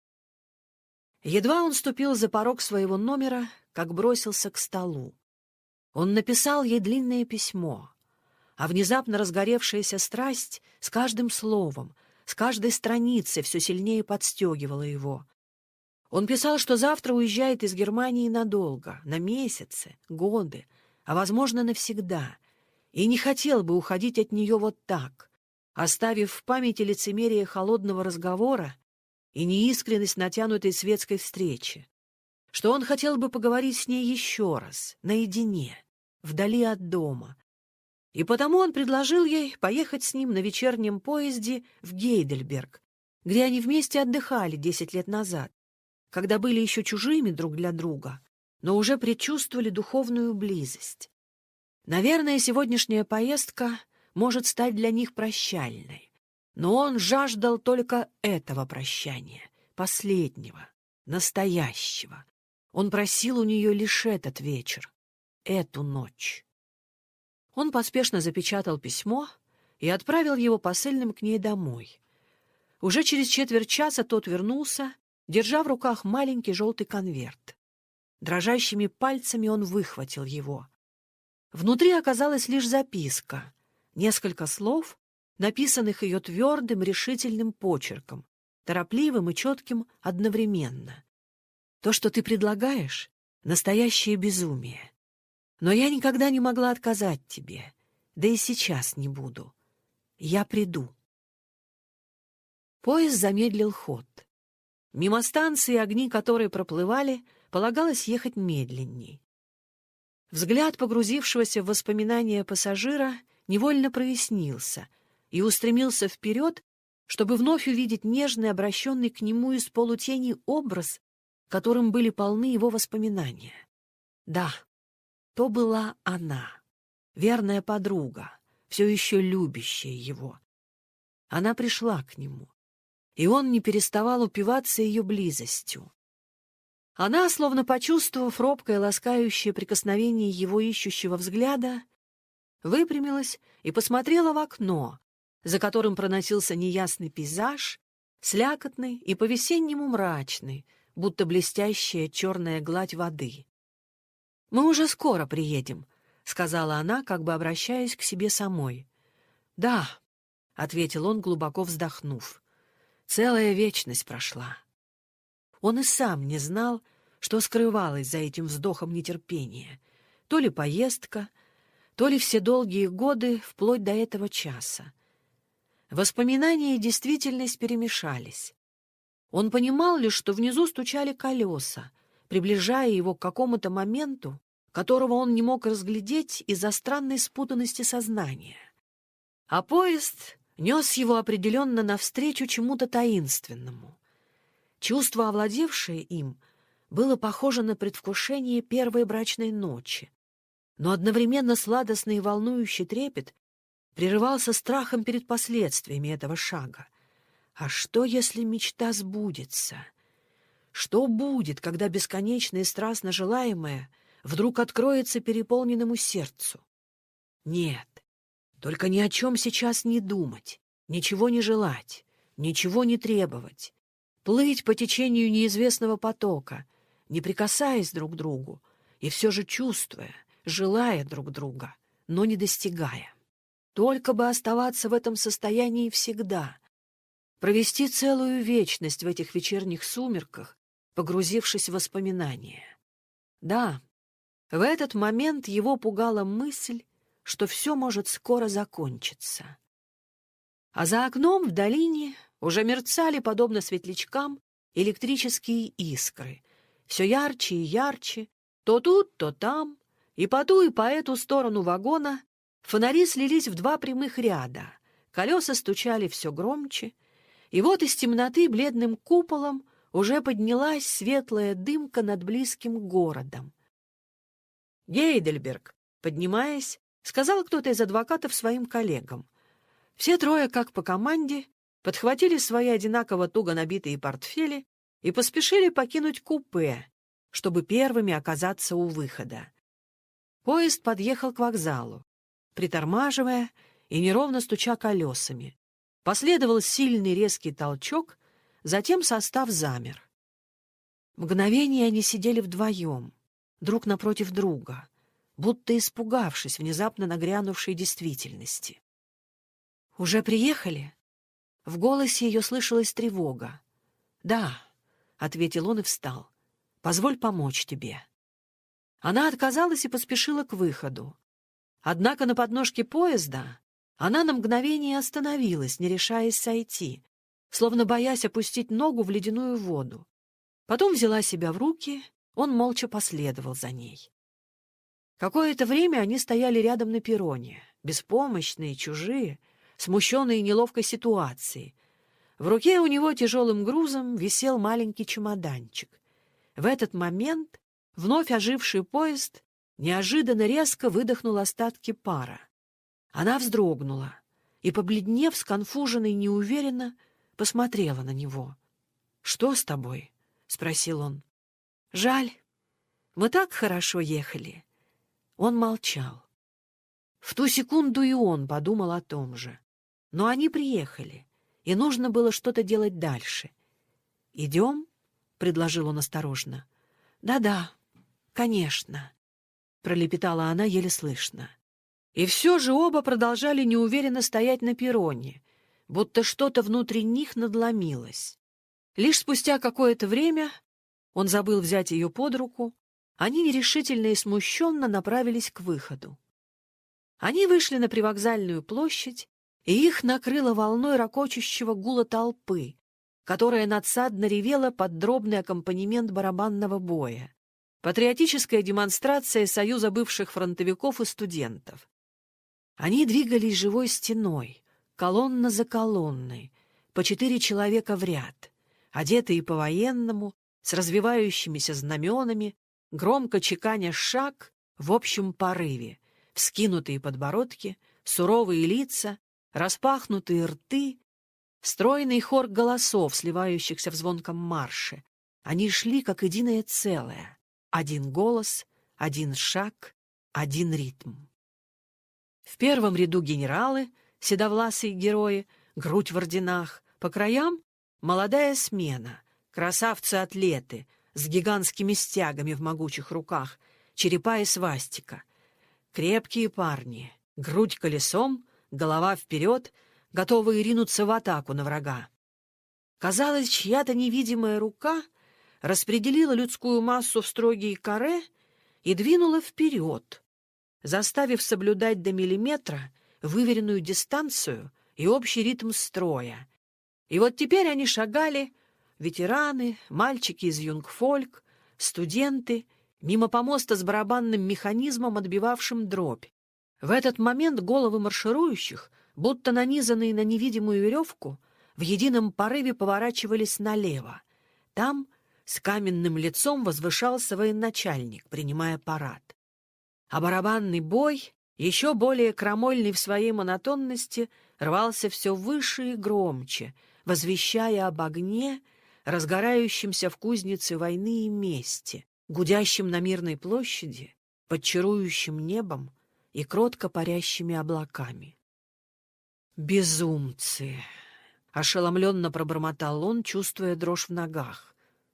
Едва он ступил за порог своего номера, как бросился к столу. Он написал ей длинное письмо, а внезапно разгоревшаяся страсть с каждым словом, с каждой страницей все сильнее подстегивала его. Он писал, что завтра уезжает из Германии надолго, на месяцы, годы, а, возможно, навсегда, и не хотел бы уходить от нее вот так, оставив в памяти лицемерие холодного разговора и неискренность натянутой светской встречи, что он хотел бы поговорить с ней еще раз, наедине, вдали от дома. И потому он предложил ей поехать с ним на вечернем поезде в Гейдельберг, где они вместе отдыхали десять лет назад, когда были еще чужими друг для друга, но уже предчувствовали духовную близость. Наверное, сегодняшняя поездка может стать для них прощальной, но он жаждал только этого прощания, последнего, настоящего. Он просил у нее лишь этот вечер, эту ночь. Он поспешно запечатал письмо и отправил его посыльным к ней домой. Уже через четверть часа тот вернулся, держа в руках маленький желтый конверт. Дрожащими пальцами он выхватил его. Внутри оказалась лишь записка, несколько слов, написанных ее твердым, решительным почерком, торопливым и четким одновременно. То, что ты предлагаешь, — настоящее безумие. Но я никогда не могла отказать тебе, да и сейчас не буду. Я приду. Поезд замедлил ход. Мимо станции, огни которой проплывали, полагалось ехать медленней. Взгляд погрузившегося в воспоминания пассажира невольно прояснился и устремился вперед, чтобы вновь увидеть нежный, обращенный к нему из полутени образ, которым были полны его воспоминания. Да, то была она, верная подруга, все еще любящая его. Она пришла к нему, и он не переставал упиваться ее близостью. Она, словно почувствовав робкое ласкающее прикосновение его ищущего взгляда, выпрямилась и посмотрела в окно, за которым проносился неясный пейзаж, слякотный и по-весеннему мрачный, будто блестящая черная гладь воды. «Мы уже скоро приедем», — сказала она, как бы обращаясь к себе самой. «Да», — ответил он, глубоко вздохнув, — «целая вечность прошла». Он и сам не знал, что скрывалось за этим вздохом нетерпения. То ли поездка, то ли все долгие годы вплоть до этого часа. Воспоминания и действительность перемешались. Он понимал лишь, что внизу стучали колеса, приближая его к какому-то моменту, которого он не мог разглядеть из-за странной спутанности сознания. А поезд нес его определенно навстречу чему-то таинственному. Чувство, овладевшее им, было похоже на предвкушение первой брачной ночи, но одновременно сладостный и волнующий трепет прерывался страхом перед последствиями этого шага. А что, если мечта сбудется? Что будет, когда бесконечно и страстно желаемое вдруг откроется переполненному сердцу? Нет, только ни о чем сейчас не думать, ничего не желать, ничего не требовать. Плыть по течению неизвестного потока, не прикасаясь друг к другу, и все же чувствуя, желая друг друга, но не достигая. Только бы оставаться в этом состоянии всегда, провести целую вечность в этих вечерних сумерках, погрузившись в воспоминания. Да, в этот момент его пугала мысль, что все может скоро закончиться. А за окном в долине уже мерцали, подобно светлячкам, электрические искры. Все ярче и ярче, то тут, то там, и по ту, и по эту сторону вагона фонари слились в два прямых ряда, колеса стучали все громче, и вот из темноты бледным куполом уже поднялась светлая дымка над близким городом. «Гейдельберг», поднимаясь, сказал кто-то из адвокатов своим коллегам. Все трое, как по команде, подхватили свои одинаково туго набитые портфели и поспешили покинуть купе, чтобы первыми оказаться у выхода. Поезд подъехал к вокзалу, притормаживая и неровно стуча колесами. Последовал сильный резкий толчок, затем состав замер. Мгновение они сидели вдвоем, друг напротив друга, будто испугавшись внезапно нагрянувшей действительности. «Уже приехали?» В голосе ее слышалась тревога. «Да», — ответил он и встал. «Позволь помочь тебе». Она отказалась и поспешила к выходу. Однако на подножке поезда она на мгновение остановилась, не решаясь сойти, словно боясь опустить ногу в ледяную воду. Потом взяла себя в руки, он молча последовал за ней. Какое-то время они стояли рядом на перроне, беспомощные, чужие, смущенные неловкой ситуацией. В руке у него тяжелым грузом висел маленький чемоданчик. В этот момент вновь оживший поезд неожиданно резко выдохнул остатки пара. Она вздрогнула и, побледнев, сконфуженно и неуверенно, посмотрела на него. «Что с тобой?» — спросил он. «Жаль. Мы так хорошо ехали». Он молчал. В ту секунду и он подумал о том же. Но они приехали, и нужно было что-то делать дальше. «Идем?» — предложил он осторожно. «Да-да, конечно», — пролепетала она еле слышно. И все же оба продолжали неуверенно стоять на перроне, будто что-то внутри них надломилось. Лишь спустя какое-то время он забыл взять ее под руку, они нерешительно и смущенно направились к выходу. Они вышли на привокзальную площадь, и их накрыло волной рокочущего гула толпы, которая надсадно ревела под дробный аккомпанемент барабанного боя. Патриотическая демонстрация Союза бывших фронтовиков и студентов. Они двигались живой стеной, колонна за колонной, по четыре человека в ряд, одетые по-военному, с развивающимися знаменами, громко чеканя шаг в общем порыве, вскинутые подбородки, суровые лица, распахнутые рты, стройный хор голосов, сливающихся в звонком марше. Они шли как единое целое. Один голос, один шаг, один ритм. В первом ряду генералы, седовласые герои, грудь в орденах, по краям — молодая смена, красавцы-атлеты с гигантскими стягами в могучих руках, черепа и свастика. Крепкие парни, грудь колесом, голова вперед, готовые ринуться в атаку на врага. Казалось, чья-то невидимая рука распределила людскую массу в строгие каре и двинула вперед, заставив соблюдать до миллиметра выверенную дистанцию и общий ритм строя. И вот теперь они шагали, ветераны, мальчики из юнгфольк, студенты, мимо помоста с барабанным механизмом, отбивавшим дробь. В этот момент головы марширующих, будто нанизанные на невидимую веревку, в едином порыве поворачивались налево. Там с каменным лицом возвышался военачальник, принимая парад. А барабанный бой, еще более крамольный в своей монотонности, рвался все выше и громче, возвещая об огне, разгорающемся в кузнице войны и мести, гудящем на мирной площади, под чарующим небом и кротко парящими облаками. «Безумцы!» — ошеломленно пробормотал он, чувствуя дрожь в ногах.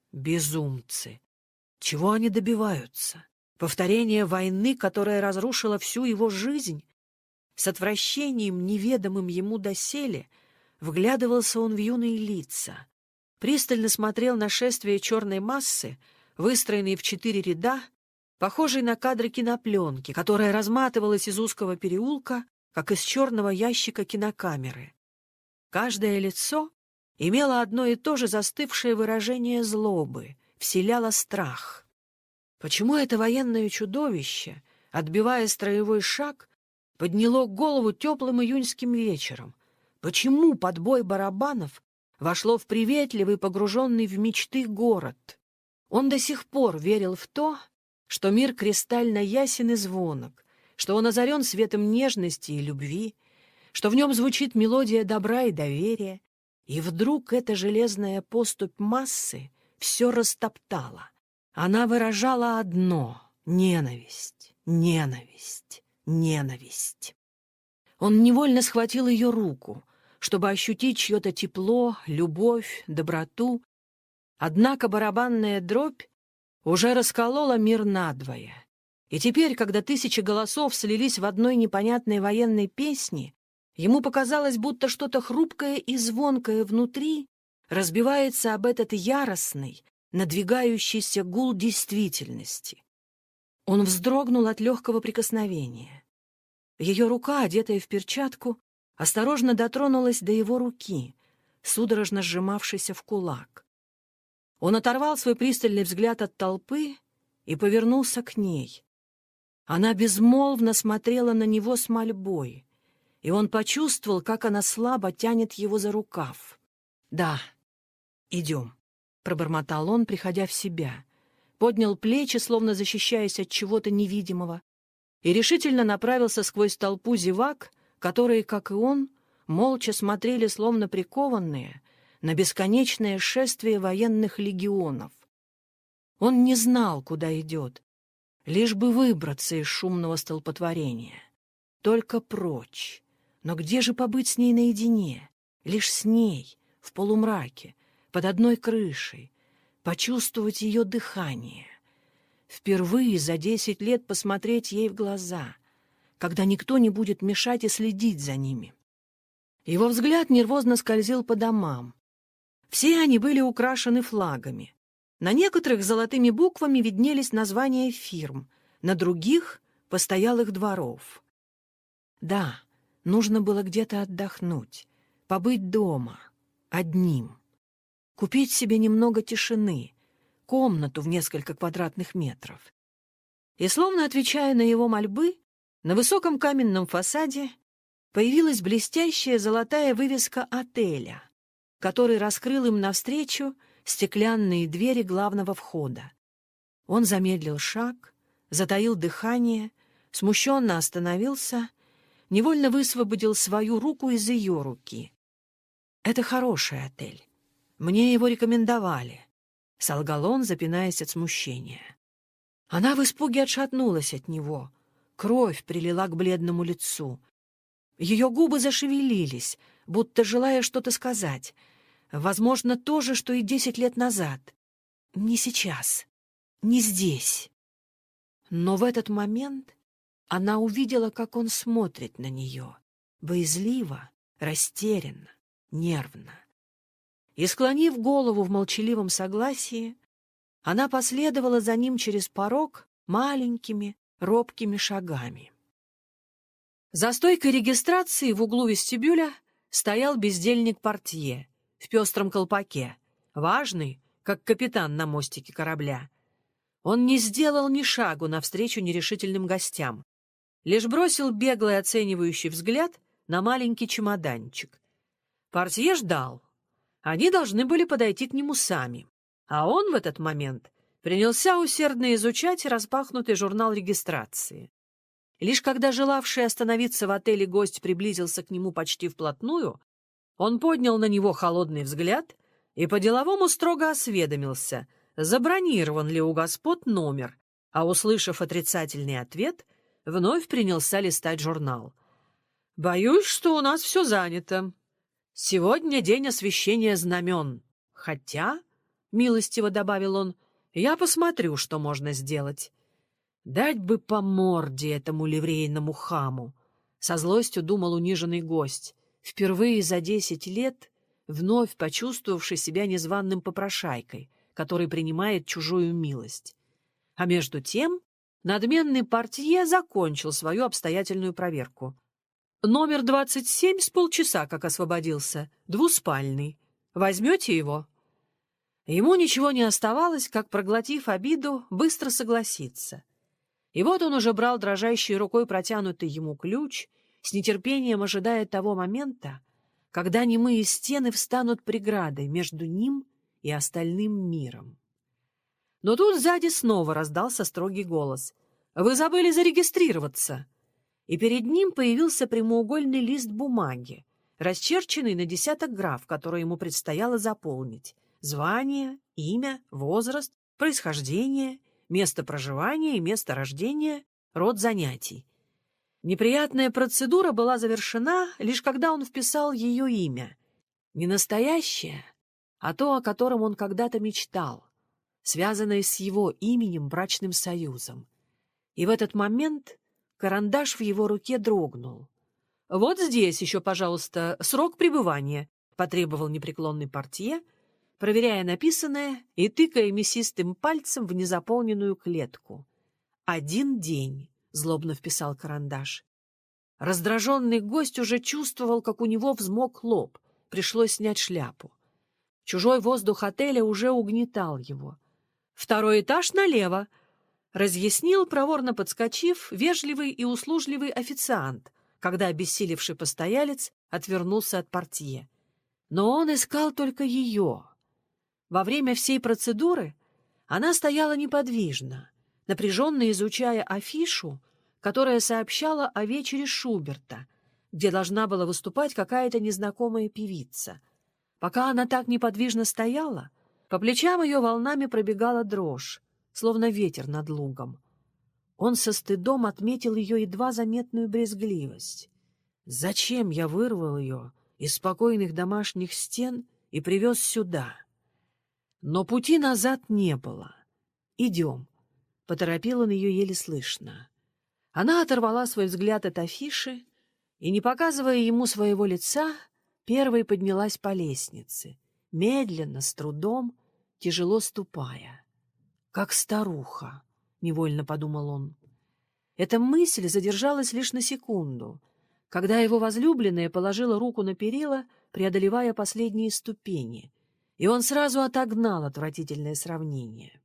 «Безумцы! Чего они добиваются? Повторение войны, которая разрушила всю его жизнь?» С отвращением, неведомым ему доселе, вглядывался он в юные лица, пристально смотрел на шествие черной массы, выстроенной в четыре ряда, похожей на кадры кинопленки, которая разматывалась из узкого переулка, как из черного ящика кинокамеры. Каждое лицо имело одно и то же застывшее выражение злобы, вселяло страх. Почему это военное чудовище, отбивая строевой шаг, подняло голову теплым июньским вечером? Почему под бой барабанов вошло в приветливый, погруженный в мечты город? Он до сих пор верил в то, что мир кристально ясен и звонок, что он озарен светом нежности и любви, что в нем звучит мелодия добра и доверия, и вдруг эта железная поступь массы все растоптала. Она выражала одно — ненависть, ненависть, ненависть. Он невольно схватил ее руку, чтобы ощутить чье-то тепло, любовь, доброту. Однако барабанная дробь уже расколола мир надвое. И теперь, когда тысячи голосов слились в одной непонятной военной песне, ему показалось, будто что-то хрупкое и звонкое внутри разбивается об этот яростный, надвигающийся гул действительности. Он вздрогнул от легкого прикосновения. Ее рука, одетая в перчатку, осторожно дотронулась до его руки, судорожно сжимавшейся в кулак. Он оторвал свой пристальный взгляд от толпы и повернулся к ней. Она безмолвно смотрела на него с мольбой, и он почувствовал, как она слабо тянет его за рукав. «Да, идем», — пробормотал он, приходя в себя, поднял плечи, словно защищаясь от чего-то невидимого, и решительно направился сквозь толпу зевак, которые, как и он, молча смотрели, словно прикованные, на бесконечное шествие военных легионов. Он не знал, куда идет, лишь бы выбраться из шумного столпотворения. Только прочь. Но где же побыть с ней наедине? Лишь с ней, в полумраке, под одной крышей, почувствовать ее дыхание. Впервые за десять лет посмотреть ей в глаза, когда никто не будет мешать и следить за ними. Его взгляд нервозно скользил по домам. Все они были украшены флагами. На некоторых золотыми буквами виднелись названия фирм, на других — постоялых дворов. Да, нужно было где-то отдохнуть, побыть дома, одним, купить себе немного тишины, комнату в несколько квадратных метров. И, словно отвечая на его мольбы, на высоком каменном фасаде появилась блестящая золотая вывеска отеля, который раскрыл им навстречу стеклянные двери главного входа. Он замедлил шаг, затаил дыхание, смущенно остановился, невольно высвободил свою руку из ее руки. «Это хороший отель. Мне его рекомендовали», — солгал он, запинаясь от смущения. Она в испуге отшатнулась от него. Кровь прилила к бледному лицу. Ее губы зашевелились, будто желая что-то сказать. Возможно, то же, что и десять лет назад. Не сейчас, не здесь. Но в этот момент она увидела, как он смотрит на нее, боязливо, растерянно, нервно. И, склонив голову в молчаливом согласии, она последовала за ним через порог маленькими, робкими шагами. За стойкой регистрации в углу вестибюля стоял бездельник-портье в пестром колпаке, важный, как капитан на мостике корабля. Он не сделал ни шагу навстречу нерешительным гостям, лишь бросил беглый оценивающий взгляд на маленький чемоданчик. Портье ждал. Они должны были подойти к нему сами, а он в этот момент принялся усердно изучать распахнутый журнал регистрации. Лишь когда желавший остановиться в отеле гость приблизился к нему почти вплотную, он поднял на него холодный взгляд и по-деловому строго осведомился, забронирован ли у господ номер, а, услышав отрицательный ответ, вновь принялся листать журнал. «Боюсь, что у нас все занято. Сегодня день освящения знамен. Хотя, — милостиво добавил он, — я посмотрю, что можно сделать. Дать бы по морде этому ливрейному хаму», — со злостью думал униженный гость, впервые за десять лет вновь почувствовавший себя незваным попрошайкой, который принимает чужую милость. А между тем надменный портье закончил свою обстоятельную проверку. «Номер двадцать семь с полчаса как освободился, двуспальный. Возьмете его?» Ему ничего не оставалось, как, проглотив обиду, быстро согласиться. И вот он уже брал дрожащей рукой протянутый ему ключ, с нетерпением ожидая того момента, когда немые стены встанут преградой между ним и остальным миром. Но тут сзади снова раздался строгий голос. «Вы забыли зарегистрироваться!» И перед ним появился прямоугольный лист бумаги, расчерченный на десяток граф, которые ему предстояло заполнить: звание, имя, возраст, происхождение, место проживания и место рождения, род занятий. Неприятная процедура была завершена, лишь когда он вписал ее имя. Не настоящее, а то, о котором он когда-то мечтал, связанное с его именем брачным союзом. И в этот момент карандаш в его руке дрогнул. «Вот здесь еще, пожалуйста, срок пребывания», — потребовал непреклонный портье, проверяя написанное и тыкая мясистым пальцем в незаполненную клетку. «Один день», — злобно вписал карандаш. Раздраженный гость уже чувствовал, как у него взмок лоб, пришлось снять шляпу. Чужой воздух отеля уже угнетал его. «Второй этаж налево», — разъяснил, проворно подскочив, вежливый и услужливый официант, когда обессилевший постоялец отвернулся от портье. Но он искал только ее. Во время всей процедуры она стояла неподвижно, напряженно изучая афишу, которая сообщала о вечере Шуберта, где должна была выступать какая-то незнакомая певица. Пока она так неподвижно стояла, по плечам ее волнами пробегала дрожь, словно ветер над лугом. Он со стыдом отметил ее едва заметную брезгливость. «Зачем я вырвал ее из спокойных домашних стен и привез сюда?» Но пути назад не было. «Идем», — поторопил он ее еле слышно. Она оторвала свой взгляд от афиши и, не показывая ему своего лица, первой поднялась по лестнице, медленно, с трудом, тяжело ступая. «Как старуха», — невольно подумал он. Эта мысль задержалась лишь на секунду, когда его возлюбленная положила руку на перила, преодолевая последние ступени, и он сразу отогнал отвратительное сравнение.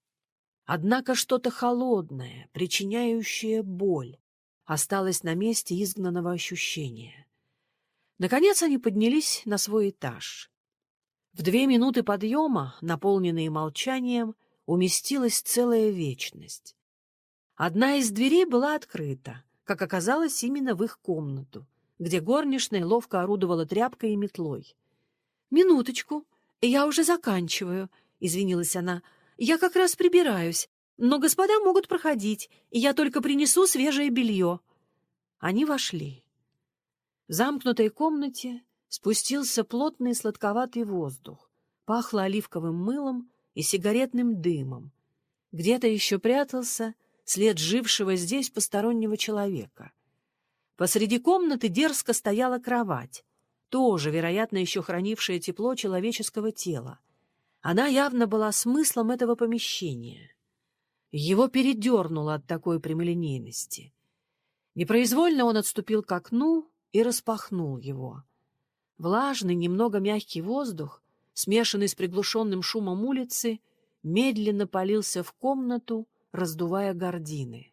Однако что-то холодное, причиняющее боль, осталось на месте изгнанного ощущения. Наконец они поднялись на свой этаж. В две минуты подъема, наполненные молчанием, уместилась целая вечность. Одна из дверей была открыта, как оказалось, именно в их комнату, где горничная ловко орудовала тряпкой и метлой. «Минуточку, я уже заканчиваю», — извинилась она. «Я как раз прибираюсь, но господа могут проходить, и я только принесу свежее белье». Они вошли. В замкнутой комнате спустился плотный сладковатый воздух, пахло оливковым мылом и сигаретным дымом. Где-то еще прятался след жившего здесь постороннего человека. Посреди комнаты дерзко стояла кровать, тоже, вероятно, еще хранившая тепло человеческого тела. Она явно была смыслом этого помещения. Его передернуло от такой прямолинейности. Непроизвольно он отступил к окну и распахнул его. Влажный, немного мягкий воздух, смешанный с приглушенным шумом улицы, медленно полился в комнату, раздувая гардины.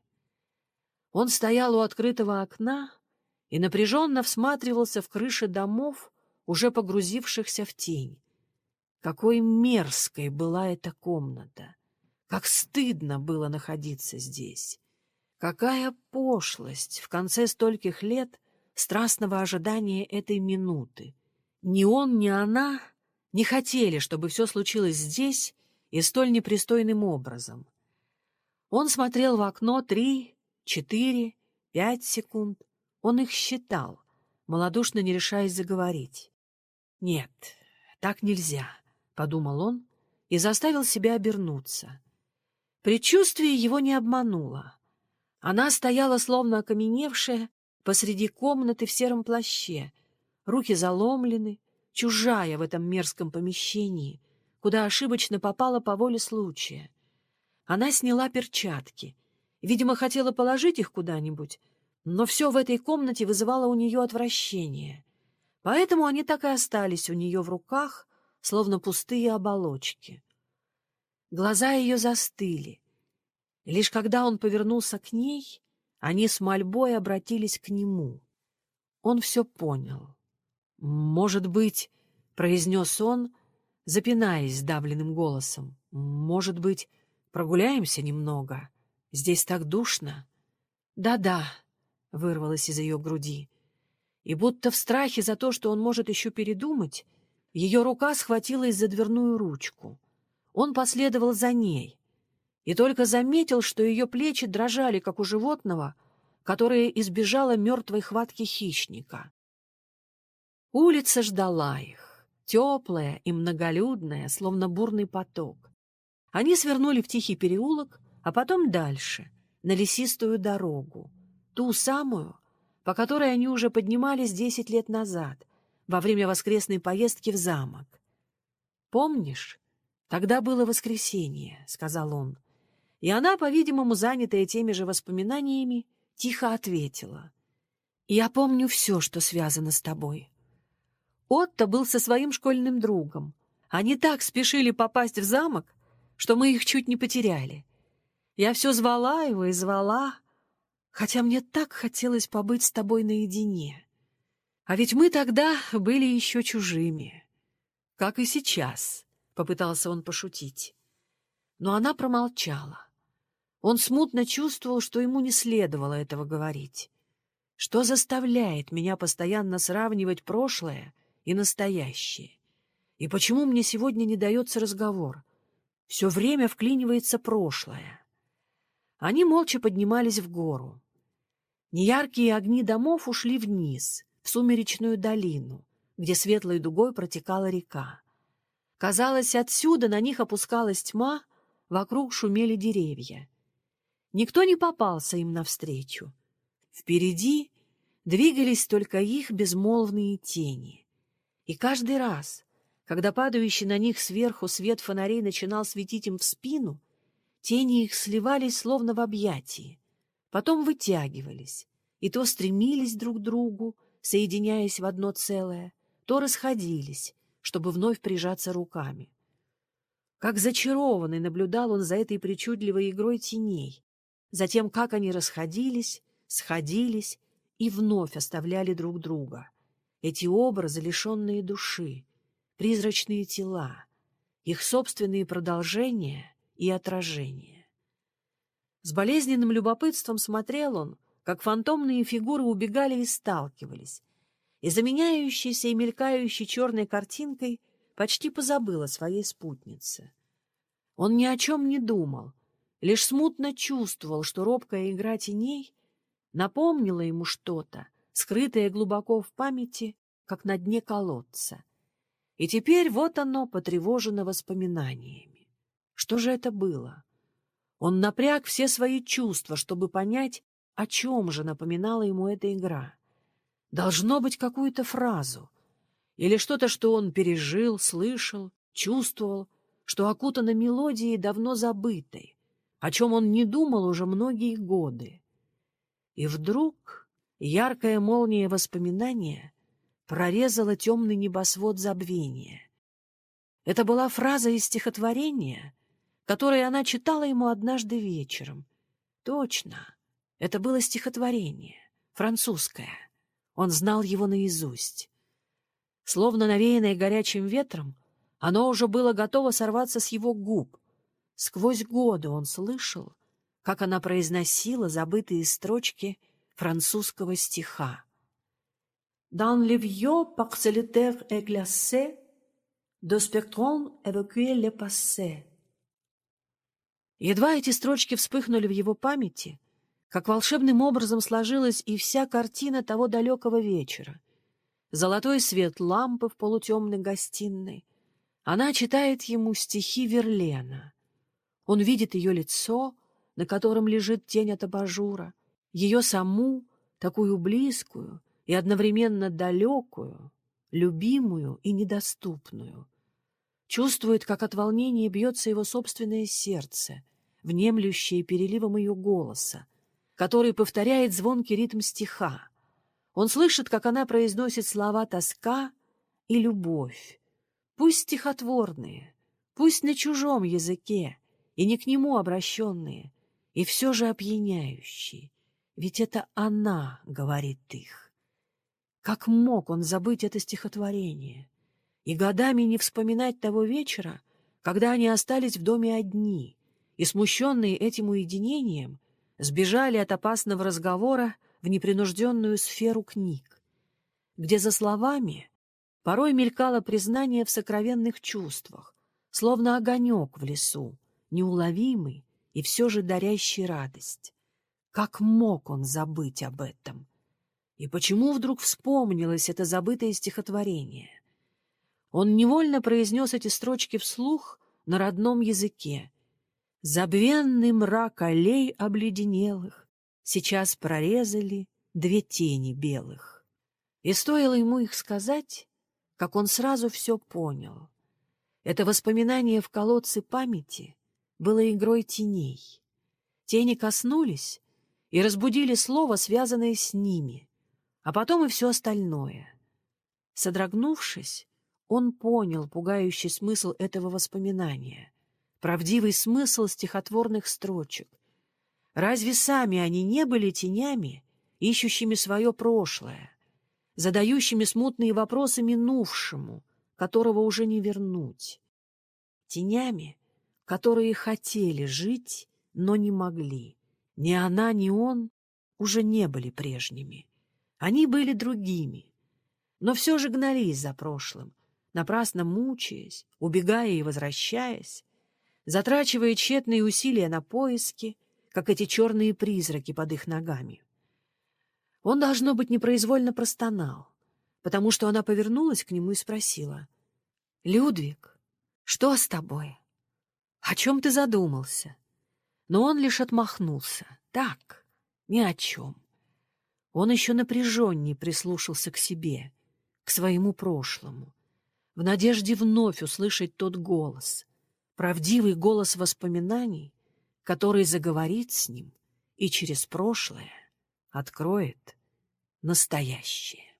Он стоял у открытого окна и напряженно всматривался в крыши домов, уже погрузившихся в тень. Какой мерзкой была эта комната! Как стыдно было находиться здесь! Какая пошлость в конце стольких лет страстного ожидания этой минуты! Ни он, ни она не хотели, чтобы все случилось здесь и столь непристойным образом. Он смотрел в окно три, четыре, пять секунд. Он их считал, малодушно не решаясь заговорить. «Нет, так нельзя», — подумал он и заставил себя обернуться. Предчувствие его не обмануло. Она стояла, словно окаменевшая, посреди комнаты в сером плаще, руки заломлены, чужая в этом мерзком помещении, куда ошибочно попала по воле случая. Она сняла перчатки, видимо, хотела положить их куда-нибудь, но все в этой комнате вызывало у нее отвращение. Поэтому они так и остались у нее в руках, словно пустые оболочки. Глаза ее застыли. Лишь когда он повернулся к ней, они с мольбой обратились к нему. Он все понял. «Может быть, — произнес он, запинаясь сдавленным голосом, — может быть, прогуляемся немного? Здесь так душно». «Да-да», — вырвалось из ее груди. И будто в страхе за то, что он может еще передумать, ее рука схватилась за дверную ручку. Он последовал за ней и только заметил, что ее плечи дрожали, как у животного, которое избежало мертвой хватки хищника. Улица ждала их, теплая и многолюдная, словно бурный поток. Они свернули в тихий переулок, а потом дальше, на лесистую дорогу, ту самую, по которой они уже поднимались десять лет назад, во время воскресной поездки в замок. «Помнишь, тогда было воскресенье», — сказал он, и она, по-видимому, занятая теми же воспоминаниями, тихо ответила: «Я помню все, что связано с тобой». Отто был со своим школьным другом. Они так спешили попасть в замок, что мы их чуть не потеряли. Я все звала его и звала, хотя мне так хотелось побыть с тобой наедине. А ведь мы тогда были еще чужими. Как и сейчас, — попытался он пошутить. Но она промолчала. Он смутно чувствовал, что ему не следовало этого говорить. Что заставляет меня постоянно сравнивать прошлое и настоящее? И почему мне сегодня не дается разговор? Все время вклинивается прошлое. Они молча поднимались в гору. Неяркие огни домов ушли вниз, в сумеречную долину, где светлой дугой протекала река. Казалось, отсюда на них опускалась тьма, вокруг шумели деревья. Никто не попался им навстречу. Впереди двигались только их безмолвные тени. И каждый раз, когда падающий на них сверху свет фонарей начинал светить им в спину, тени их сливались словно в объятии, потом вытягивались, и то стремились друг к другу, соединяясь в одно целое, то расходились, чтобы вновь прижаться руками. Как зачарованный наблюдал он за этой причудливой игрой теней, за тем, как они расходились, сходились и вновь оставляли друг друга. Эти образы, лишенные души, призрачные тела, их собственные продолжения и отражения. С болезненным любопытством смотрел он, как фантомные фигуры убегали и сталкивались, и заменяющейся и мелькающей черной картинкой почти позабыл о своей спутнице. Он ни о чем не думал, лишь смутно чувствовал, что робкая игра теней напомнила ему что-то, скрытое глубоко в памяти, как на дне колодца. И теперь вот оно потревожено воспоминаниями. Что же это было? Он напряг все свои чувства, чтобы понять, о чем же напоминала ему эта игра. Должно быть какую-то фразу или что-то, что он пережил, слышал, чувствовал, что окутано мелодией давно забытой, о чем он не думал уже многие годы. И вдруг яркая молния воспоминания прорезала темный небосвод забвения. Это была фраза из стихотворения, которое она читала ему однажды вечером. Точно, это было стихотворение, французское. Он знал его наизусть. Словно навеянное горячим ветром, оно уже было готово сорваться с его губ. Сквозь годы он слышал, как она произносила забытые строчки французского стиха. «Dans les vieux parcellitaires éclairés, de spectrons évoqués le passé». Едва эти строчки вспыхнули в его памяти, как волшебным образом сложилась и вся картина того далекого вечера. Золотой свет лампы в полутемной гостиной. Она читает ему стихи Верлена. Он видит ее лицо, на котором лежит тень от абажура, ее саму, такую близкую и одновременно далекую, любимую и недоступную. Чувствует, как от волнения бьется его собственное сердце, внемлющее переливом ее голоса, который повторяет звонкий ритм стиха. Он слышит, как она произносит слова «тоска» и «любовь». Пусть стихотворные, пусть на чужом языке и не к нему обращенные, и все же опьяняющие. Ведь это она говорит их. Как мог он забыть это стихотворение и годами не вспоминать того вечера, когда они остались в доме одни и, смущенные этим уединением, сбежали от опасного разговора в непринужденную сферу книг, где за словами порой мелькало признание в сокровенных чувствах, словно огонек в лесу, неуловимый и все же дарящий радость. Как мог он забыть об этом? И почему вдруг вспомнилось это забытое стихотворение? Он невольно произнес эти строчки вслух на родном языке. «Забвенный мрак аллей обледенелых сейчас прорезали две тени белых». И стоило ему их сказать, как он сразу все понял. Это воспоминание в колодце памяти было игрой теней. Тени коснулись и разбудили слово, связанное с ними, а потом и все остальное. Содрогнувшись, он понял пугающий смысл этого воспоминания, правдивый смысл стихотворных строчек. Разве сами они не были тенями, ищущими свое прошлое, задающими смутные вопросы минувшему, которого уже не вернуть? Тенями, которые хотели жить, но не могли. Ни она, ни он уже не были прежними. Они были другими, но все же гнались за прошлым, напрасно мучаясь, убегая и возвращаясь, затрачивая тщетные усилия на поиски, как эти черные призраки под их ногами. Он, должно быть, непроизвольно простонал, потому что она повернулась к нему и спросила: «Людвиг, что с тобой? О чем ты задумался?» Но он лишь отмахнулся. Так, ни о чем. Он еще напряженнее прислушался к себе, к своему прошлому, в надежде вновь услышать тот голос, правдивый голос воспоминаний, который заговорит с ним и через прошлое откроет настоящее.